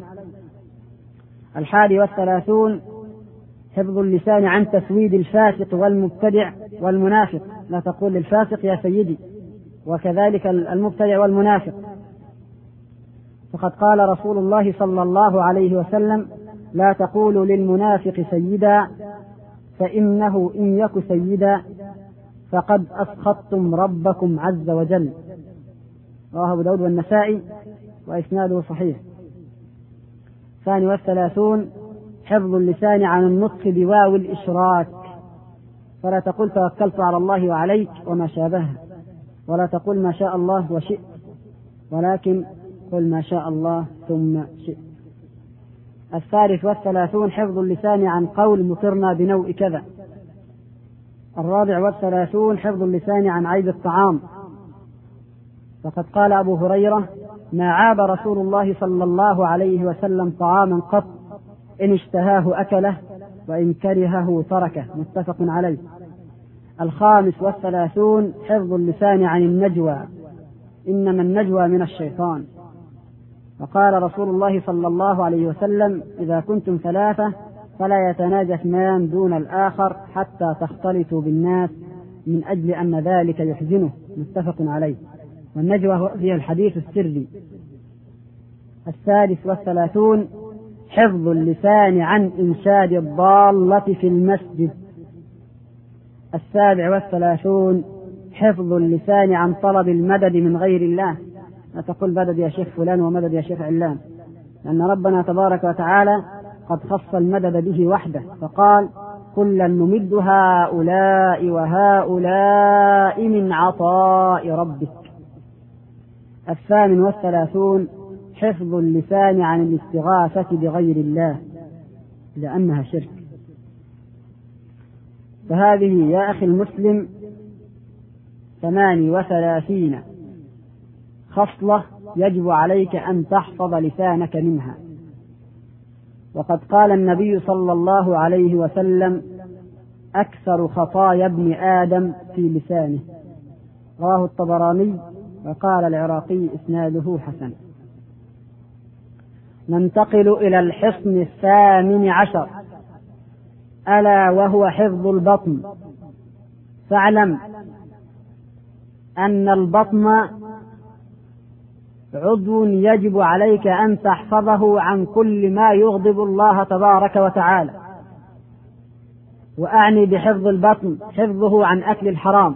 A: الحادي والثلاثون حفظ اللسان عن تسويد الفاسق والمبتدع والمنافق، لا تقول للفاسق يا سيدي، وكذلك المبتدع والمنافق، فقد قال رسول الله صلى الله عليه وسلم: لا تقولوا للمنافق سيدا، فإنه إن يك سيدا فقد أسخطتم ربكم عز وجل، رواه أبو داود والنسائي وإسناده صحيح. الثاني والثلاثون حفظ اللسان عن النطق بواو الإشراك، فلا تقل توكلت على الله وعليك وما شابهه، ولا تقل ما شاء الله وشئت، ولكن قل ما شاء الله ثم شئت. الثالث والثلاثون حفظ اللسان عن قول مطرنا بنوء كذا. الرابع والثلاثون حفظ اللسان عن عيب الطعام، فقد قال أبو هريرة: ما عاب رسول الله صلى الله عليه وسلم طعاما قط، إن اشتهاه أكله وإن كرهه تركه، متفق عليه. الخامس والثلاثون حفظ اللسان عن النجوى، إنما النجوى من الشيطان، وقال رسول الله صلى الله عليه وسلم: إذا كنتم ثلاثة فلا يتناجى اثنان دون الآخر حتى تختلطوا بالناس، من أجل أن ذلك يحزنه، متفق عليه. والنجوى هي الحديث السري. السادس والثلاثون حفظ اللسان عن إنشاد الضالة في المسجد. السابع والثلاثون حفظ اللسان عن طلب المدد من غير الله، لا تقول مدد يا شيخ فلان ومدد يا شيخ علان، لأن ربنا تبارك وتعالى قد خص المدد به وحده، فقال: كلا نمد هؤلاء وهؤلاء من عطاء ربك. الثامن والثلاثون حفظ اللسان عن الاستغاثة بغير الله، لأنها شرك. فهذه يا أخي المسلم ثماني وثلاثين خصلة يجب عليك أن تحفظ لسانك منها. وقد قال النبي صلى الله عليه وسلم: أكثر خطايا ابن آدم في لسانه، رواه الطبراني، وقال العراقي إسناده حسن. ننتقل إلى الحصن الثامن عشر، ألا وهو حفظ البطن. فاعلم أن البطن عضو يجب عليك أن تحفظه عن كل ما يغضب الله تبارك وتعالى، وأعني بحفظ البطن حفظه عن أكل الحرام،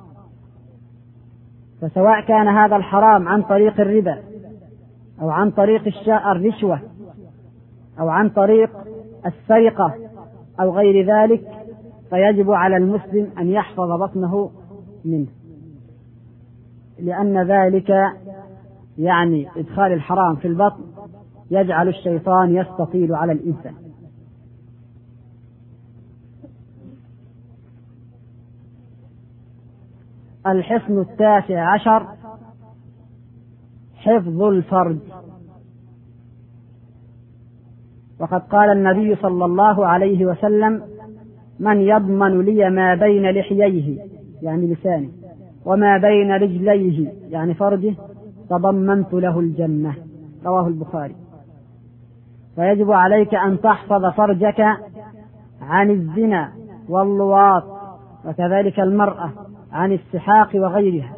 A: فسواء كان هذا الحرام عن طريق الربا أو عن طريق الرشوة أو عن طريق السرقة أو غير ذلك، فيجب على المسلم أن يحفظ بطنه منه، لأن ذلك يعني إدخال الحرام في البطن يجعل الشيطان يستطيل على الإنسان. الحصن التاسع عشر حفظ الفرج. وقد قال النبي صلى الله عليه وسلم: من يضمن لي ما بين لحييه يعني لسانه وما بين رجليه يعني فرجه تضمنت له الجنة، رواه البخاري. فيجب عليك أن تحفظ فرجك عن الزنا واللواط، وكذلك المرأة عن السحاق وغيرها.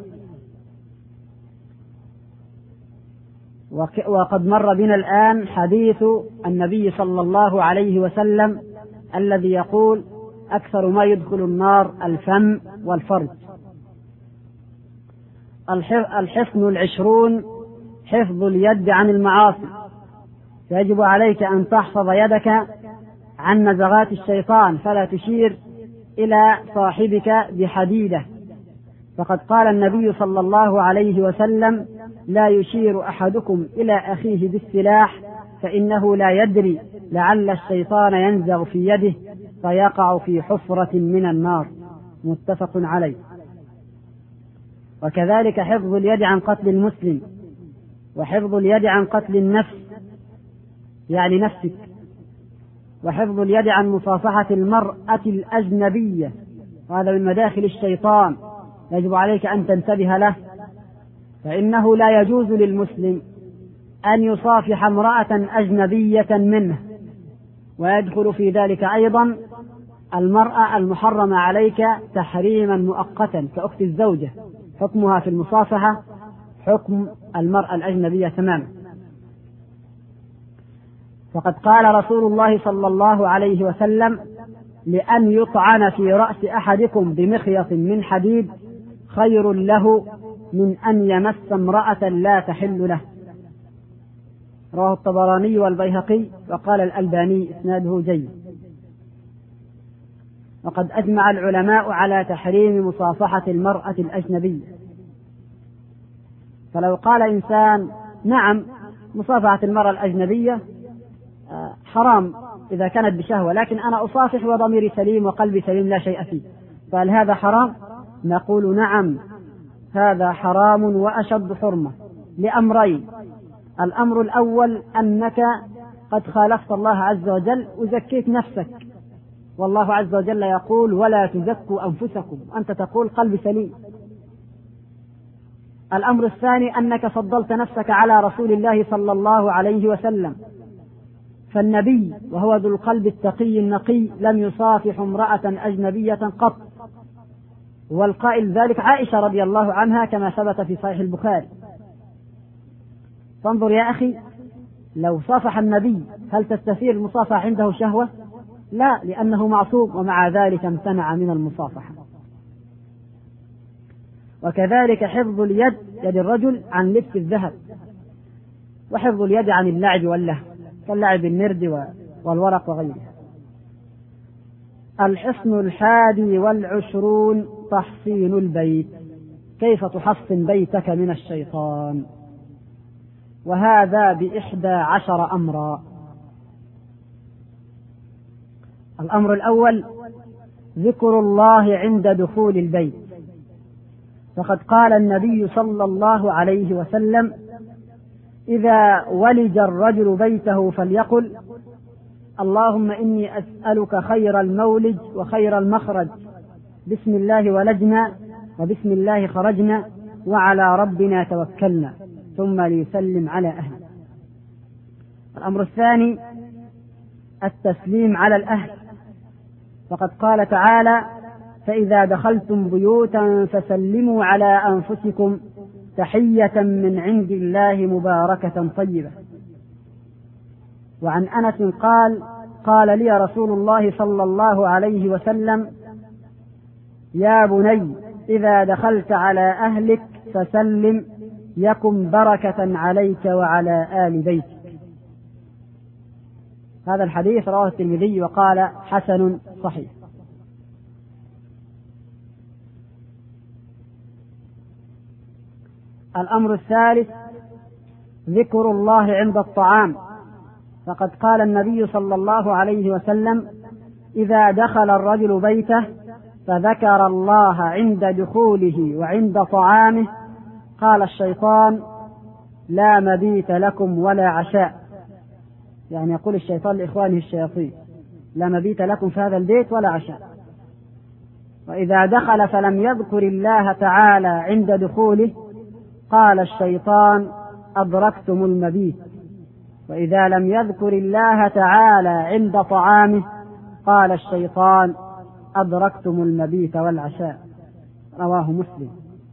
A: وقد مر بنا الآن حديث النبي صلى الله عليه وسلم الذي يقول: أكثر ما يدخل النار الفم والفرج. الحصن العشرون حفظ اليد عن المعاصي. يجب عليك أن تحفظ يدك عن نزغات الشيطان، فلا تشير إلى صاحبك بحديدة، فقد قال النبي صلى الله عليه وسلم: لا يشير أحدكم إلى أخيه بالسلاح فإنه لا يدري لعل الشيطان ينزغ في يده فيقع في حفرة من النار، متفق عليه. وكذلك حفظ اليد عن قتل المسلم، وحفظ اليد عن قتل النفس يعني نفسك، وحفظ اليد عن مصافحة المرأة الأجنبية، وهذا من مداخل الشيطان يجب عليك أن تنتبه له، فإنه لا يجوز للمسلم أن يصافح امرأة أجنبية منه، ويدخل في ذلك أيضا المرأة المحرمة عليك تحريما مؤقتا كأخت الزوجة، حكمها في المصافحة حكم المرأة الأجنبية تماما. فقد قال رسول الله صلى الله عليه وسلم: لأن يطعن في رأس أحدكم بمخيط من حديد خير له من أن يمس امرأة لا تحل له. رواه الطبراني والبيهقي، وقال الألباني إسناده جيد. وقد أجمع العلماء على تحريم مصافحة المرأة الأجنبية. فلو قال إنسان: نعم مصافحة المرأة الأجنبية حرام إذا كانت بشهوة، لكن أنا أصافح وضميري سليم وقلبي سليم لا شيء فيه، فهل هذا حرام؟ نقول: نعم هذا حرام وأشد حرمة لأمرين. الأمر الأول أنك قد خالفت الله عز وجل وزكيت نفسك، والله عز وجل يقول: ولا تزكوا أنفسكم، أنت تقول قلبي سليم. الأمر الثاني أنك فضلت نفسك على رسول الله صلى الله عليه وسلم، فالنبي وهو ذو القلب التقي النقي لم يصافح امرأة أجنبية قط، والقائل ذلك عائشة رضي الله عنها كما ثبت في صحيح البخاري. فانظر يا أخي، لو صافح النبي هل تستثير المصافحة عنده شهوة؟ لا، لأنه معصوم، ومع ذلك امتنع من المصافحة. وكذلك حفظ اليد، يد الرجل، عن لبس الذهب، وحفظ اليد عن اللعب واللهو كاللعب بالنرد والورق وغيره. الحصن الحادي والعشرون تحصين البيت، كيف تحصن بيتك من الشيطان، وهذا بإحدى عشر أمرا. الأمر الأول ذكر الله عند دخول البيت، فقد قال النبي صلى الله عليه وسلم: إذا ولج الرجل بيته فليقل: اللهم إني أسألك خير المولج وخير المخرج، بسم الله ولجنا وبسم الله خرجنا وعلى ربنا توكلنا، ثم ليسلم على أهله. الأمر الثاني التسليم على الأهل، فقد قال تعالى: فإذا دخلتم بيوتا فسلموا على أنفسكم تحية من عند الله مباركة طيبة. وعن أنس قال: قال لي رسول الله صلى الله عليه وسلم: يا بني إذا دخلت على أهلك فسلم يكن بركة عليك وعلى آل بيتك. هذا الحديث رواه الترمذي وقال حسن صحيح. الأمر الثالث ذكر الله عند الطعام، فقد قال النبي صلى الله عليه وسلم: إذا دخل الرجل بيته فذكر الله عند دخوله وعند طعامه قال الشيطان: لا مبيت لكم ولا عشاء، يعني يقول الشيطان لإخوانه الشياطين: لا مبيت لكم في هذا البيت ولا عشاء. وإذا دخل فلم يذكر الله تعالى عند دخوله قال الشيطان: أدركتم المبيت. وإذا لم يذكر الله تعالى عند طعامه قال الشيطان: أدركتم المبيت والعشاء. رواه مسلم.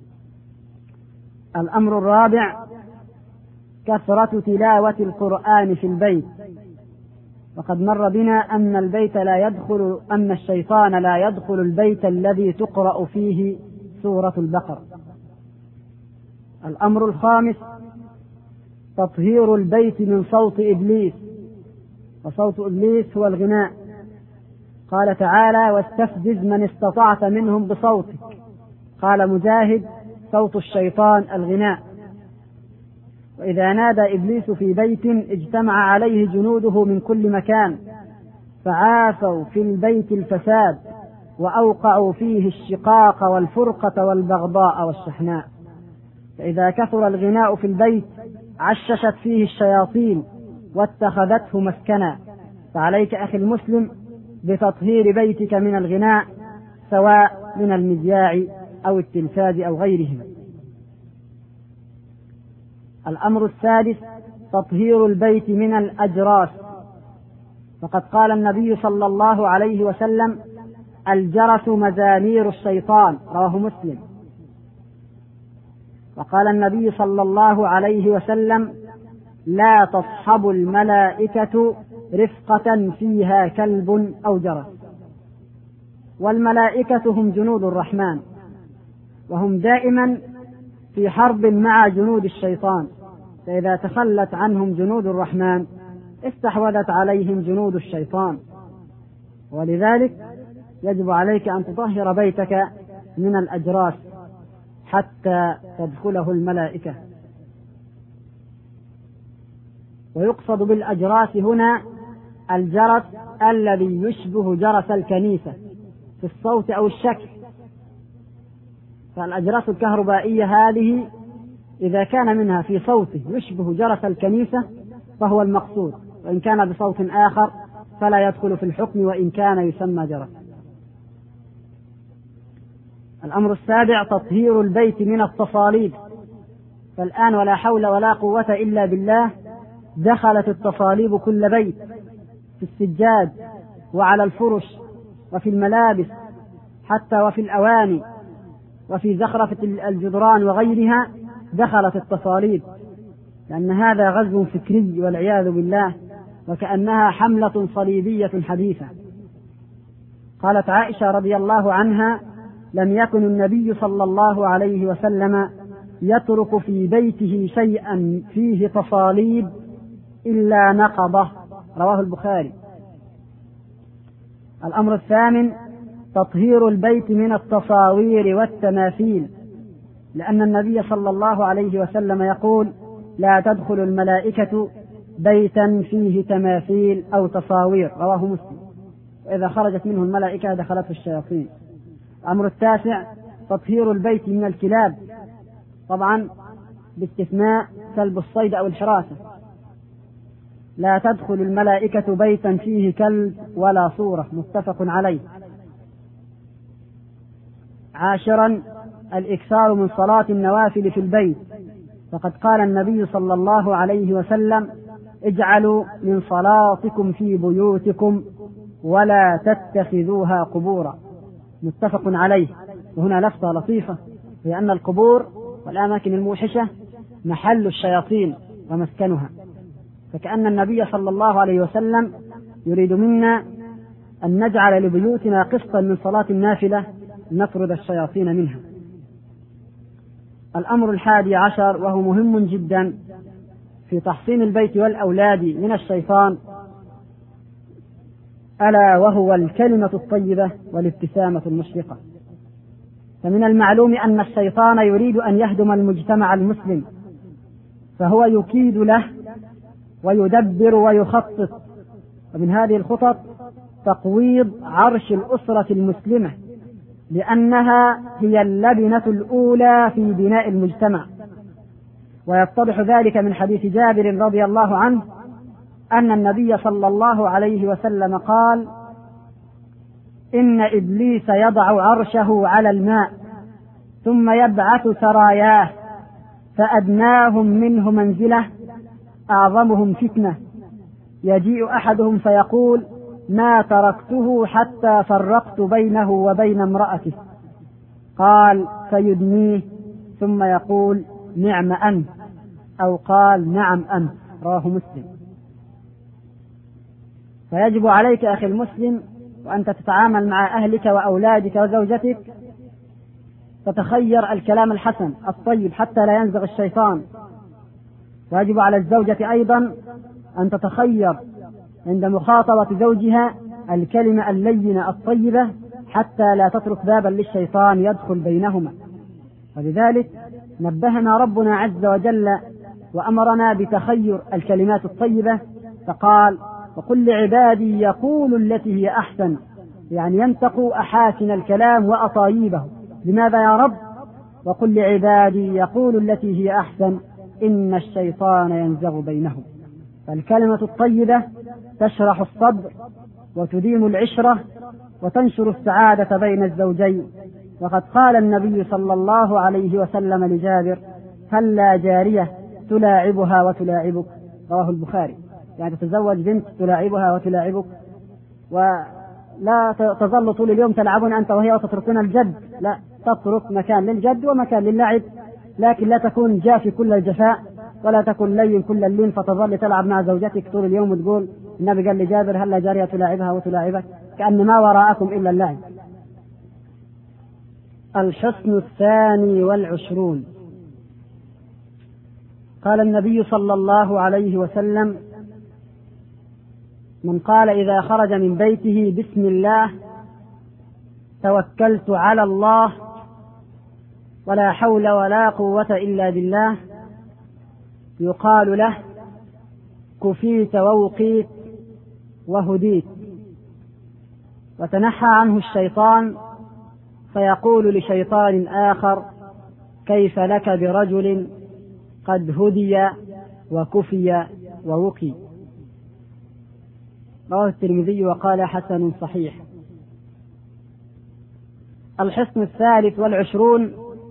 A: الأمر الرابع كثرة تلاوة القرآن في البيت، وقد مر بنا أن البيت لا يدخل أن الشيطان لا يدخل البيت الذي تقرأ فيه سورة البقرة. الأمر الخامس تطهير البيت من صوت إبليس، وصوت إبليس هو الغناء. قال تعالى: واستفزز من استطعت منهم بصوتك. قال مجاهد: صوت الشيطان الغناء. وإذا نادى إبليس في بيت اجتمع عليه جنوده من كل مكان، فعافوا في البيت الفساد وأوقعوا فيه الشقاق والفرقة والبغضاء والشحناء. فإذا كثر الغناء في البيت عششت فيه الشياطين واتخذته مسكنا. فعليك أخي المسلم بتطهير بيتك من الغناء، سواء من المذياع أو التلفاز أو غيرهما. الأمر السادس تطهير البيت من الأجراس. فقد قال النبي صلى الله عليه وسلم: الجرس مزامير الشيطان، رواه مسلم. وقال النبي صلى الله عليه وسلم: لا تصحب الملائكة رفقة فيها كلب أو جرس. والملائكة هم جنود الرحمن، وهم دائما في حرب مع جنود الشيطان، فإذا تخلت عنهم جنود الرحمن استحوذت عليهم جنود الشيطان. ولذلك يجب عليك أن تطهر بيتك من الأجراس حتى تدخله الملائكة. ويقصد بالأجراس هنا الجرس الذي يشبه جرس الكنيسة في الصوت أو الشكل. فالأجراس الكهربائية هذه إذا كان منها في صوته يشبه جرس الكنيسة فهو المقصود، وإن كان بصوت آخر فلا يدخل في الحكم وإن كان يسمى جرس. الأمر السابع تطهير البيت من التصاليب. فالآن ولا حول ولا قوة إلا بالله دخلت التصاليب كل بيت، في السجاد وعلى الفرش وفي الملابس حتى وفي الأواني وفي زخرفة الجدران وغيرها دخلت التصاليب، لأن هذا غزو فكري والعياذ بالله، وكأنها حملة صليبية حديثة. قالت عائشة رضي الله عنها: لم يكن النبي صلى الله عليه وسلم يترك في بيته شيئا فيه تصاليب إلا نقضه، رواه البخاري. الأمر الثامن تطهير البيت من التصاوير والتماثيل، لأن النبي صلى الله عليه وسلم يقول: لا تدخل الملائكة بيتا فيه تماثيل أو تصاوير، رواه مسلم. وإذا خرجت منه الملائكة دخلته الشياطين. الأمر التاسع تطهير البيت من الكلاب، طبعا باستثناء كلب الصيد أو الحراسة. لا تدخل الملائكة بيتا فيه كلب ولا صورة، متفق عليه. عاشرا الإكثار من صلاة النوافل في البيت، فقد قال النبي صلى الله عليه وسلم: اجعلوا من صلاتكم في بيوتكم ولا تتخذوها قبورا، متفق عليه. وهنا لفتة لطيفة، هي أن القبور والأماكن الموحشة محل الشياطين ومسكنها، فكأن النبي صلى الله عليه وسلم يريد منا أن نجعل لبيوتنا قسطا من صلاة النافلة نطرد الشياطين منها. الأمر الحادي عشر وهو مهم جدا في تحصين البيت والأولاد من الشيطان، ألا وهو الكلمة الطيبة والابتسامة المشرقة. فمن المعلوم أن الشيطان يريد أن يهدم المجتمع المسلم، فهو يكيد له ويدبر ويخطط. ومن هذه الخطط تقويض عرش الأسرة المسلمة، لأنها هي اللبنة الأولى في بناء المجتمع. ويتضح ذلك من حديث جابر رضي الله عنه أن النبي صلى الله عليه وسلم قال: إن إبليس يضع عرشه على الماء ثم يبعث سراياه، فأدناهم منه منزلة أعظمهم فتنة، يجيء أحدهم فيقول: ما تركته حتى فرقت بينه وبين امرأته. قال: فيدنيه ثم يقول: نعم أنت، أو قال: نعم أنت، رواه مسلم. فيجب عليك أخي المسلم وأنت تتعامل مع أهلك وأولادك وزوجتك تتخير الكلام الحسن الطيب حتى لا ينزغ الشيطان. ويجب على الزوجة أيضا أن تتخير عند مخاطبة زوجها الكلمة اللينة الطيبة حتى لا تترك بابا للشيطان يدخل بينهما. ولذلك نبهنا ربنا عز وجل وأمرنا بتخير الكلمات الطيبة، فقال: وقل لعبادي يقول التي هي أحسن يعني ينطق أحاسن الكلام وأطايبه. لماذا يا رب؟ وقل لعبادي يقول التي هي أحسن إن الشيطان ينزغ بينهم. فالكلمة الطيبة تشرح الصدر وتديم العشرة وتنشر السعادة بين الزوجين. وقد قال النبي صلى الله عليه وسلم لجابر: هل لا جارية تلاعبها وتلاعبك؟ رواه البخاري. يعني تتزوج بنت تلاعبها وتلاعبك، ولا تظل طول اليوم تلعبون أنت وهي وتتركون الجد، لا، تترك مكان للجد ومكان للعب، لكن لا تكون جافي كل الجفاء ولا تكون لين كل اللين فتظل تلعب مع زوجتك طول اليوم وتقول النبي قال لجابر هل لا جارية تلاعبها وتلاعبك، كأن ما وراءكم إلا اللعب. الحسن الثاني والعشرون. قال النبي صلى الله عليه وسلم: من قال إذا خرج من بيته بسم الله توكلت على الله ولا حول ولا قوة إلا بالله، يقال له: كفيت ووقيت وهديت. وتنحى عنه الشيطان فيقول لشيطان آخر: كيف لك برجل قد هدي وكفي ووقي. رواه الترمذي وقال حسن صحيح. الحصن الثالث والعشرون.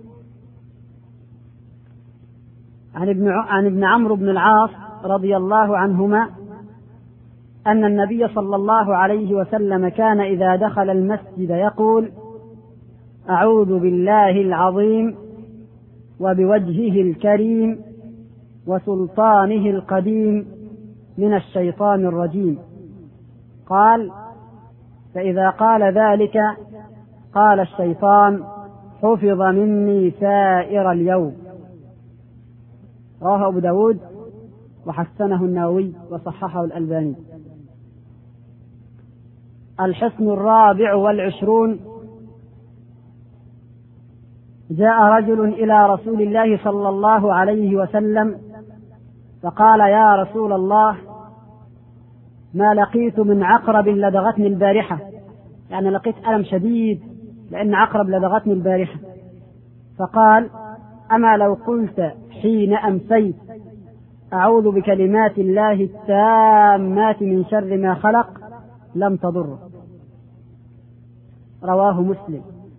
A: عن ابن عن ابن عمرو بن العاص رضي الله عنهما أن النبي صلى الله عليه وسلم كان إذا دخل المسجد يقول: أعوذ بالله العظيم وبوجهه الكريم وسلطانه القديم من الشيطان الرجيم. قال: فإذا قال ذلك قال الشيطان: حفظ مني سائر اليوم. رواه أبو داود وحسنه النووي وصححه الألباني. الحصن الرابع والعشرون. جاء رجل إلى رسول الله صلى الله عليه وسلم فقال: يا رسول الله، ما لقيت من عقرب لدغتني البارحة، يعني لقيت ألم شديد لأن عقرب لدغتني البارحة. فقال: أما لو قلت حين أمسيت أعوذ بكلمات الله التامات من شر ما خلق لم تضر. رواه مسلم.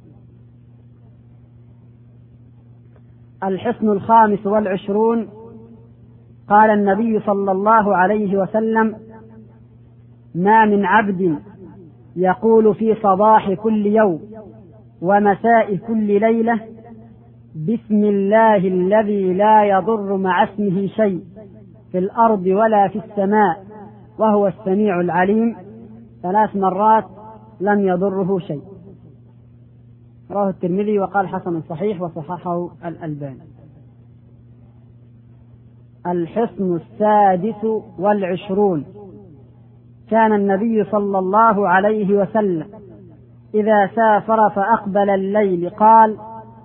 A: الحصن الخامس والعشرون. قال النبي صلى الله عليه وسلم: ما من عبد يقول في صباح كل يوم ومساء كل ليلة بسم الله الذي لا يضر مع اسمه شيء في الأرض ولا في السماء وهو السميع العليم ثلاث مرات لم يضره شيء. رواه الترمذي وقال حسن صحيح وصححه الألباني. الحصن السادس والعشرون. كان النبي صلى الله عليه وسلم إذا سافر فأقبل الليل قال: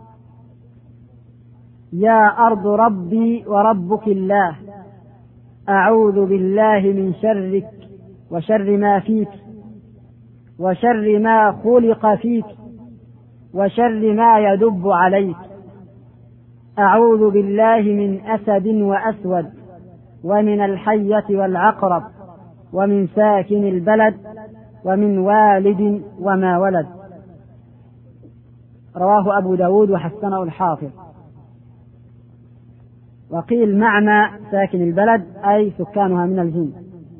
A: يا أرض ربي وربك الله، أعوذ بالله من شرك وشر ما فيك وشر ما خلق فيك وشر ما يدب عليك، أعوذ بالله من أسد وأسود ومن الحية والعقرب ومن ساكن البلد ومن والد وما ولد. رواه أبو داود وحسنه الحافظ. وقيل معنى ساكن البلد أي سكانها من الجن.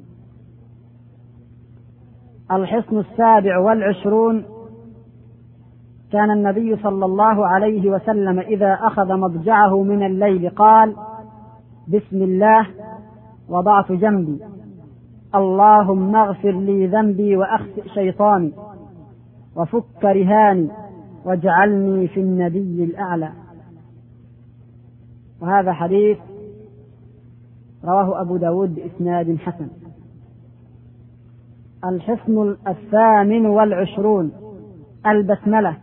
A: الحصن السابع والعشرون. كان النبي صلى الله عليه وسلم إذا أخذ مضجعه من الليل قال: بسم الله وضعت جنبي، اللهم اغفر لي ذنبي وأخسئ شيطاني وفك رهاني واجعلني في النبي الأعلى. وهذا حديث رواه أبو داود بإسناد حسن. الحصن الثامن والعشرون. البسملة.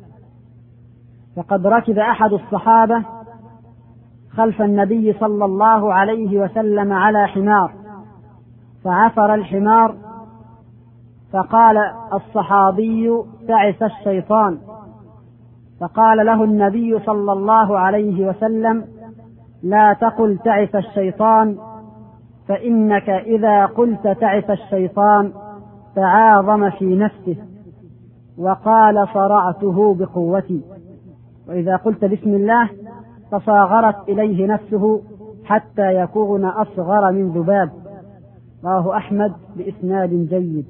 A: فقد ركب أحد الصحابة خلف النبي صلى الله عليه وسلم على حمار، فعثر الحمار فقال الصحابي: تعس الشيطان. فقال له النبي صلى الله عليه وسلم: لا تقل تعس الشيطان، فإنك إذا قلت تعس الشيطان تعاظم في نفسه وقال: صرعته بقوتي. وإذا قلت بسم الله تصاغرت إليه نفسه حتى يكون أصغر من ذباب. رواه أحمد بإسناد جيد.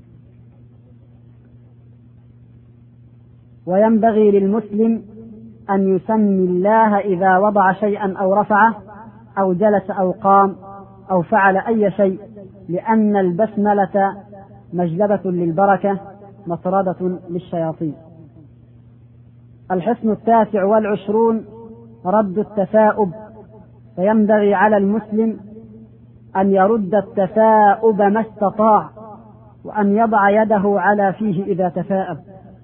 A: وينبغي للمسلم أن يسمي الله إذا وضع شيئا أو رفعه أو جلس أو قام أو فعل أي شيء، لأن البسملة مجلبة للبركة مطردة للشياطين. الحصن التاسع والعشرون: رد التثاؤب. فينبغي على المسلم أن يرد التثاؤب ما استطاع، وأن يضع يده على فيه إذا تثاءب.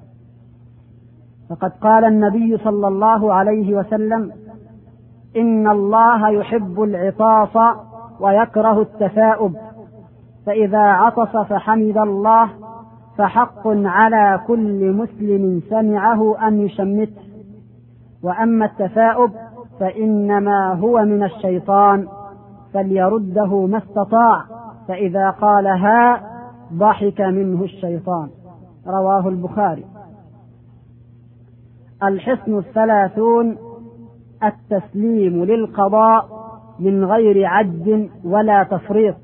A: فقد قال النبي صلى الله عليه وسلم: إن الله يحب العطاس ويكره التثاؤب، فإذا عطس فحمد الله فحق على كل مسلم سمعه أن يشمته، وأما التثاؤب فإنما هو من الشيطان فليرده ما استطاع، فإذا قال ها ضحك منه الشيطان. رواه البخاري. الحصن الثلاثون: التسليم للقضاء من غير عجز ولا تفريط.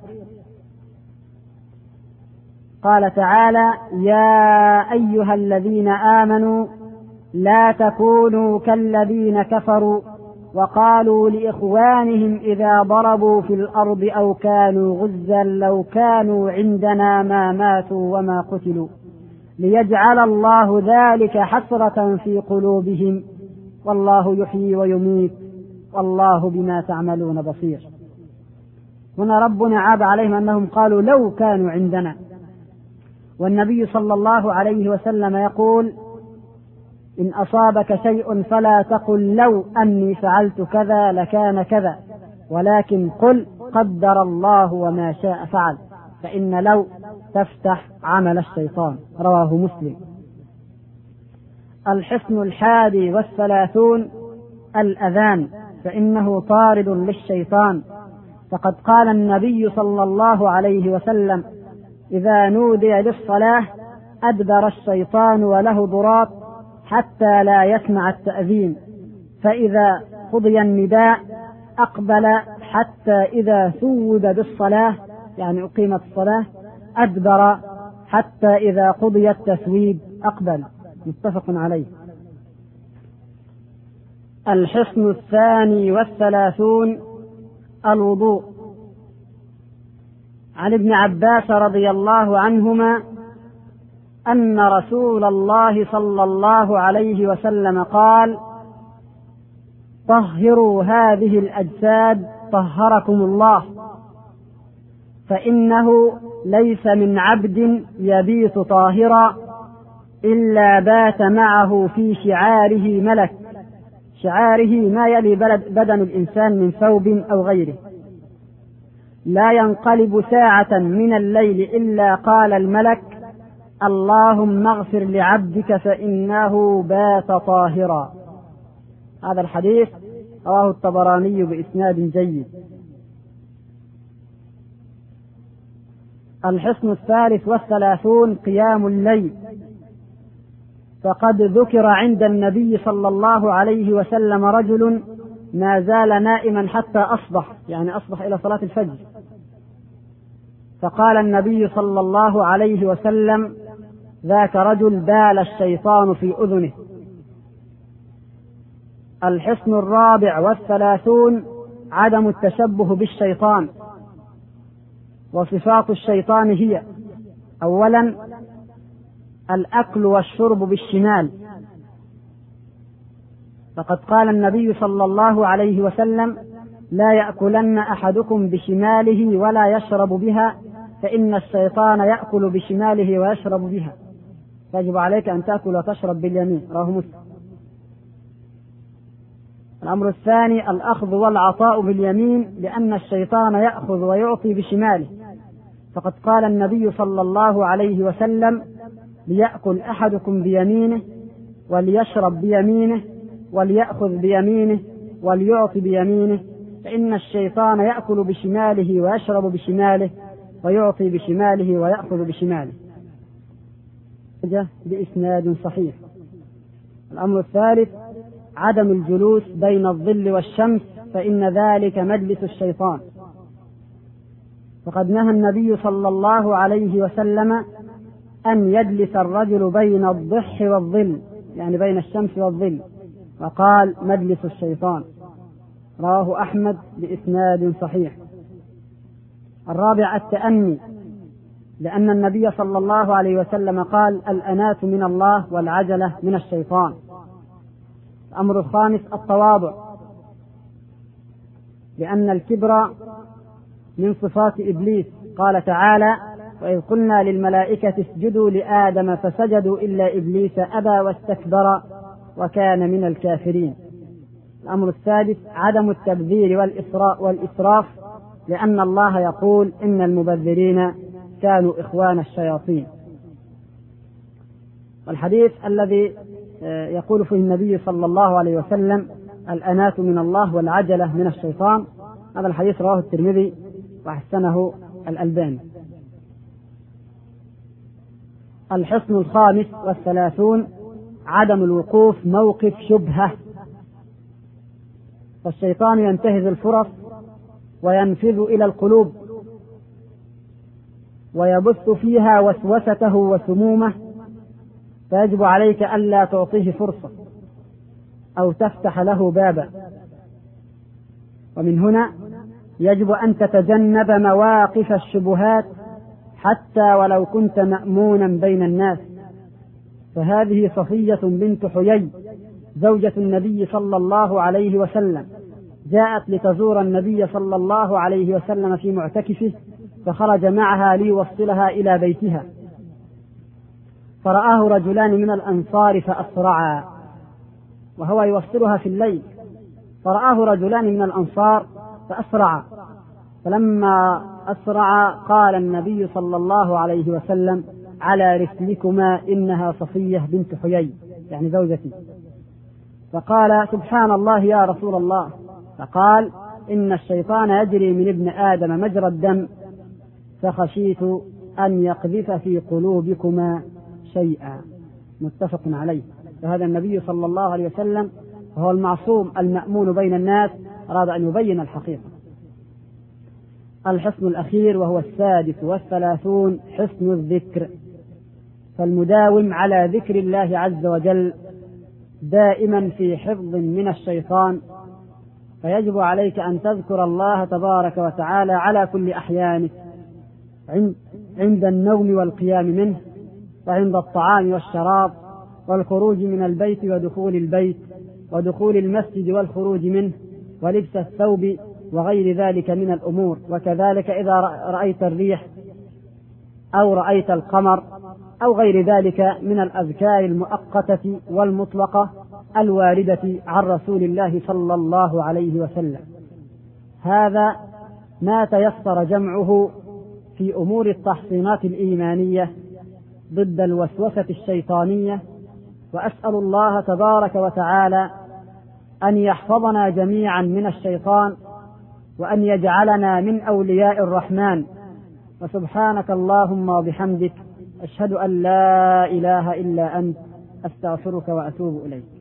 A: قال تعالى: يا أيها الذين آمنوا لا تكونوا كالذين كفروا وقالوا لإخوانهم إذا ضربوا في الأرض أو كانوا غزا لو كانوا عندنا ما ماتوا وما قتلوا ليجعل الله ذلك حسرة في قلوبهم والله يحيي ويميت والله بما تعملون بصير. هنا ربنا عاب عليهم أنهم قالوا لو كانوا عندنا، والنبي صلى الله عليه وسلم يقول: إن أصابك شيء فلا تقل لو أني فعلت كذا لكان كذا، ولكن قل قدر الله وما شاء فعل، فإن لو تفتح عمل الشيطان. رواه مسلم. الحصن الحادي والثلاثون: الأذان، فإنه طارد للشيطان. فقد قال النبي صلى الله عليه وسلم: إذا نودي للصلاة أدبر الشيطان وله ضراط حتى لا يسمع التأذين، فإذا قضي النداء أقبل حتى إذا ثوب بالصلاة، يعني أقيمت الصلاة، أدبر حتى إذا قضي التثويب أقبل. متفق عليه. الحصن الثاني والثلاثون: الوضوء. عن ابن عباس رضي الله عنهما أن رسول الله صلى الله عليه وسلم قال: طهروا هذه الأجساد طهركم الله، فإنه ليس من عبد يبيت طاهرا إلا بات معه في شعاره ملك. شعاره ما يلي بدن الإنسان من ثوب أو غيره. لا ينقلب ساعة من الليل إلا قال الملك: اللهم اغفر لعبدك فإنه بات طاهرا. هذا الحديث رواه الطبراني بإسناد جيد. الحصن الثالث والثلاثون: قيام الليل. فقد ذكر عند النبي صلى الله عليه وسلم رجل ما زال نائما حتى أصبح، يعني أصبح إلى صلاة الفجر، فقال النبي صلى الله عليه وسلم: ذاك رجل بال الشيطان في أذنه. الحصن الرابع والثلاثون: عدم التشبه بالشيطان. وصفات الشيطان هي: أولا الأكل والشرب بالشمال، فقد قال النبي صلى الله عليه وسلم: لا يأكلن أحدكم بشماله ولا يشرب بها، فإن الشيطان يأكل بشماله ويشرب بها، يجب عليك أن تأكل وتشرب باليمين. رواه مسلم. الأمر الثاني الأخذ والعطاء باليمين، لأن الشيطان يأخذ ويعطي بشماله، فقد قال النبي صلى الله عليه وسلم: ليأكل أحدكم بيمينه وليشرب بيمينه وليأخذ بيمينه وليعطي بيمينه، فإن الشيطان يأكل بشماله ويشرب بشماله ويعطي بشماله ويأخذ بشماله، بإسناد صحيح. الأمر الثالث: عدم الجلوس بين الظل والشمس، فإن ذلك مجلس الشيطان. فقد نهى النبي صلى الله عليه وسلم أن يجلس الرجل بين الضح والظل، يعني بين الشمس والظل، وقال: مجلس الشيطان. رواه أحمد بإسناد صحيح. الرابع: التأني، لأن النبي صلى الله عليه وسلم قال: الأنات من الله والعجلة من الشيطان. الأمر الخامس: التواضع، لأن الكبر من صفات إبليس. قال تعالى: وإذ قلنا للملائكة اسجدوا لآدم فسجدوا إلا إبليس أبى واستكبر وكان من الكافرين. الأمر السادس: عدم التبذير والإسراف، لأن الله يقول: إن المبذرين كانوا إخوان الشياطين. والحديث الذي يقول فيه النبي صلى الله عليه وسلم: الأنات من الله والعجلة من الشيطان، هذا الحديث رواه الترمذي وحسنه الألباني. الحصن الخامس والثلاثون: عدم الوقوف موقف شبهة. فالشيطان ينتهز الفرص وينفذ إلى القلوب ويبث فيها وسوسته وسمومه، فيجب عليك ألا تعطيه فرصة أو تفتح له بابا. ومن هنا يجب أن تتجنب مواقف الشبهات حتى ولو كنت مأمونا بين الناس. فهذه صفية بنت حيي زوجة النبي صلى الله عليه وسلم، جاءت لتزور النبي صلى الله عليه وسلم في معتكفه، فخرج معها ليوصلها إلى بيتها، فرآه رجلان من الأنصار فأسرعا، وهو يوصلها في الليل، فرآه رجلان من الأنصار فأسرعا، فلما أسرع قال النبي صلى الله عليه وسلم: على رسلكما، إنها صفية بنت حيي، يعني زوجتي. فقال: سبحان الله يا رسول الله. فقال: إن الشيطان يجري من ابن آدم مجرى الدم، فخشيت أن يقذف في قلوبكما شيئا. متفق عليه. فهذا النبي صلى الله عليه وسلم وهو المعصوم المأمون بين الناس أراد أن يبين الحقيقة. الحصن الأخير وهو السادس والثلاثون: حصن الذكر. فالمداوم على ذكر الله عز وجل دائما في حفظ من الشيطان، فيجب عليك أن تذكر الله تبارك وتعالى على كل أحيانك، عند النوم والقيام منه، وعند الطعام والشراب، والخروج من البيت ودخول البيت، ودخول المسجد والخروج منه، ولبس الثوب وغير ذلك من الأمور. وكذلك إذا رأيت الريح أو رأيت القمر أو غير ذلك من الأذكار المؤقتة والمطلقة الواردة عن رسول الله صلى الله عليه وسلم. هذا ما تيسر جمعه في أمور التحصينات الإيمانية ضد الوسوسة الشيطانية، وأسأل الله تبارك وتعالى أن يحفظنا جميعا من الشيطان، وأن يجعلنا من أولياء الرحمن. وسبحانك اللهم وبحمدك، أشهد أن لا إله إلا أنت، أستغفرك وأتوب إليك.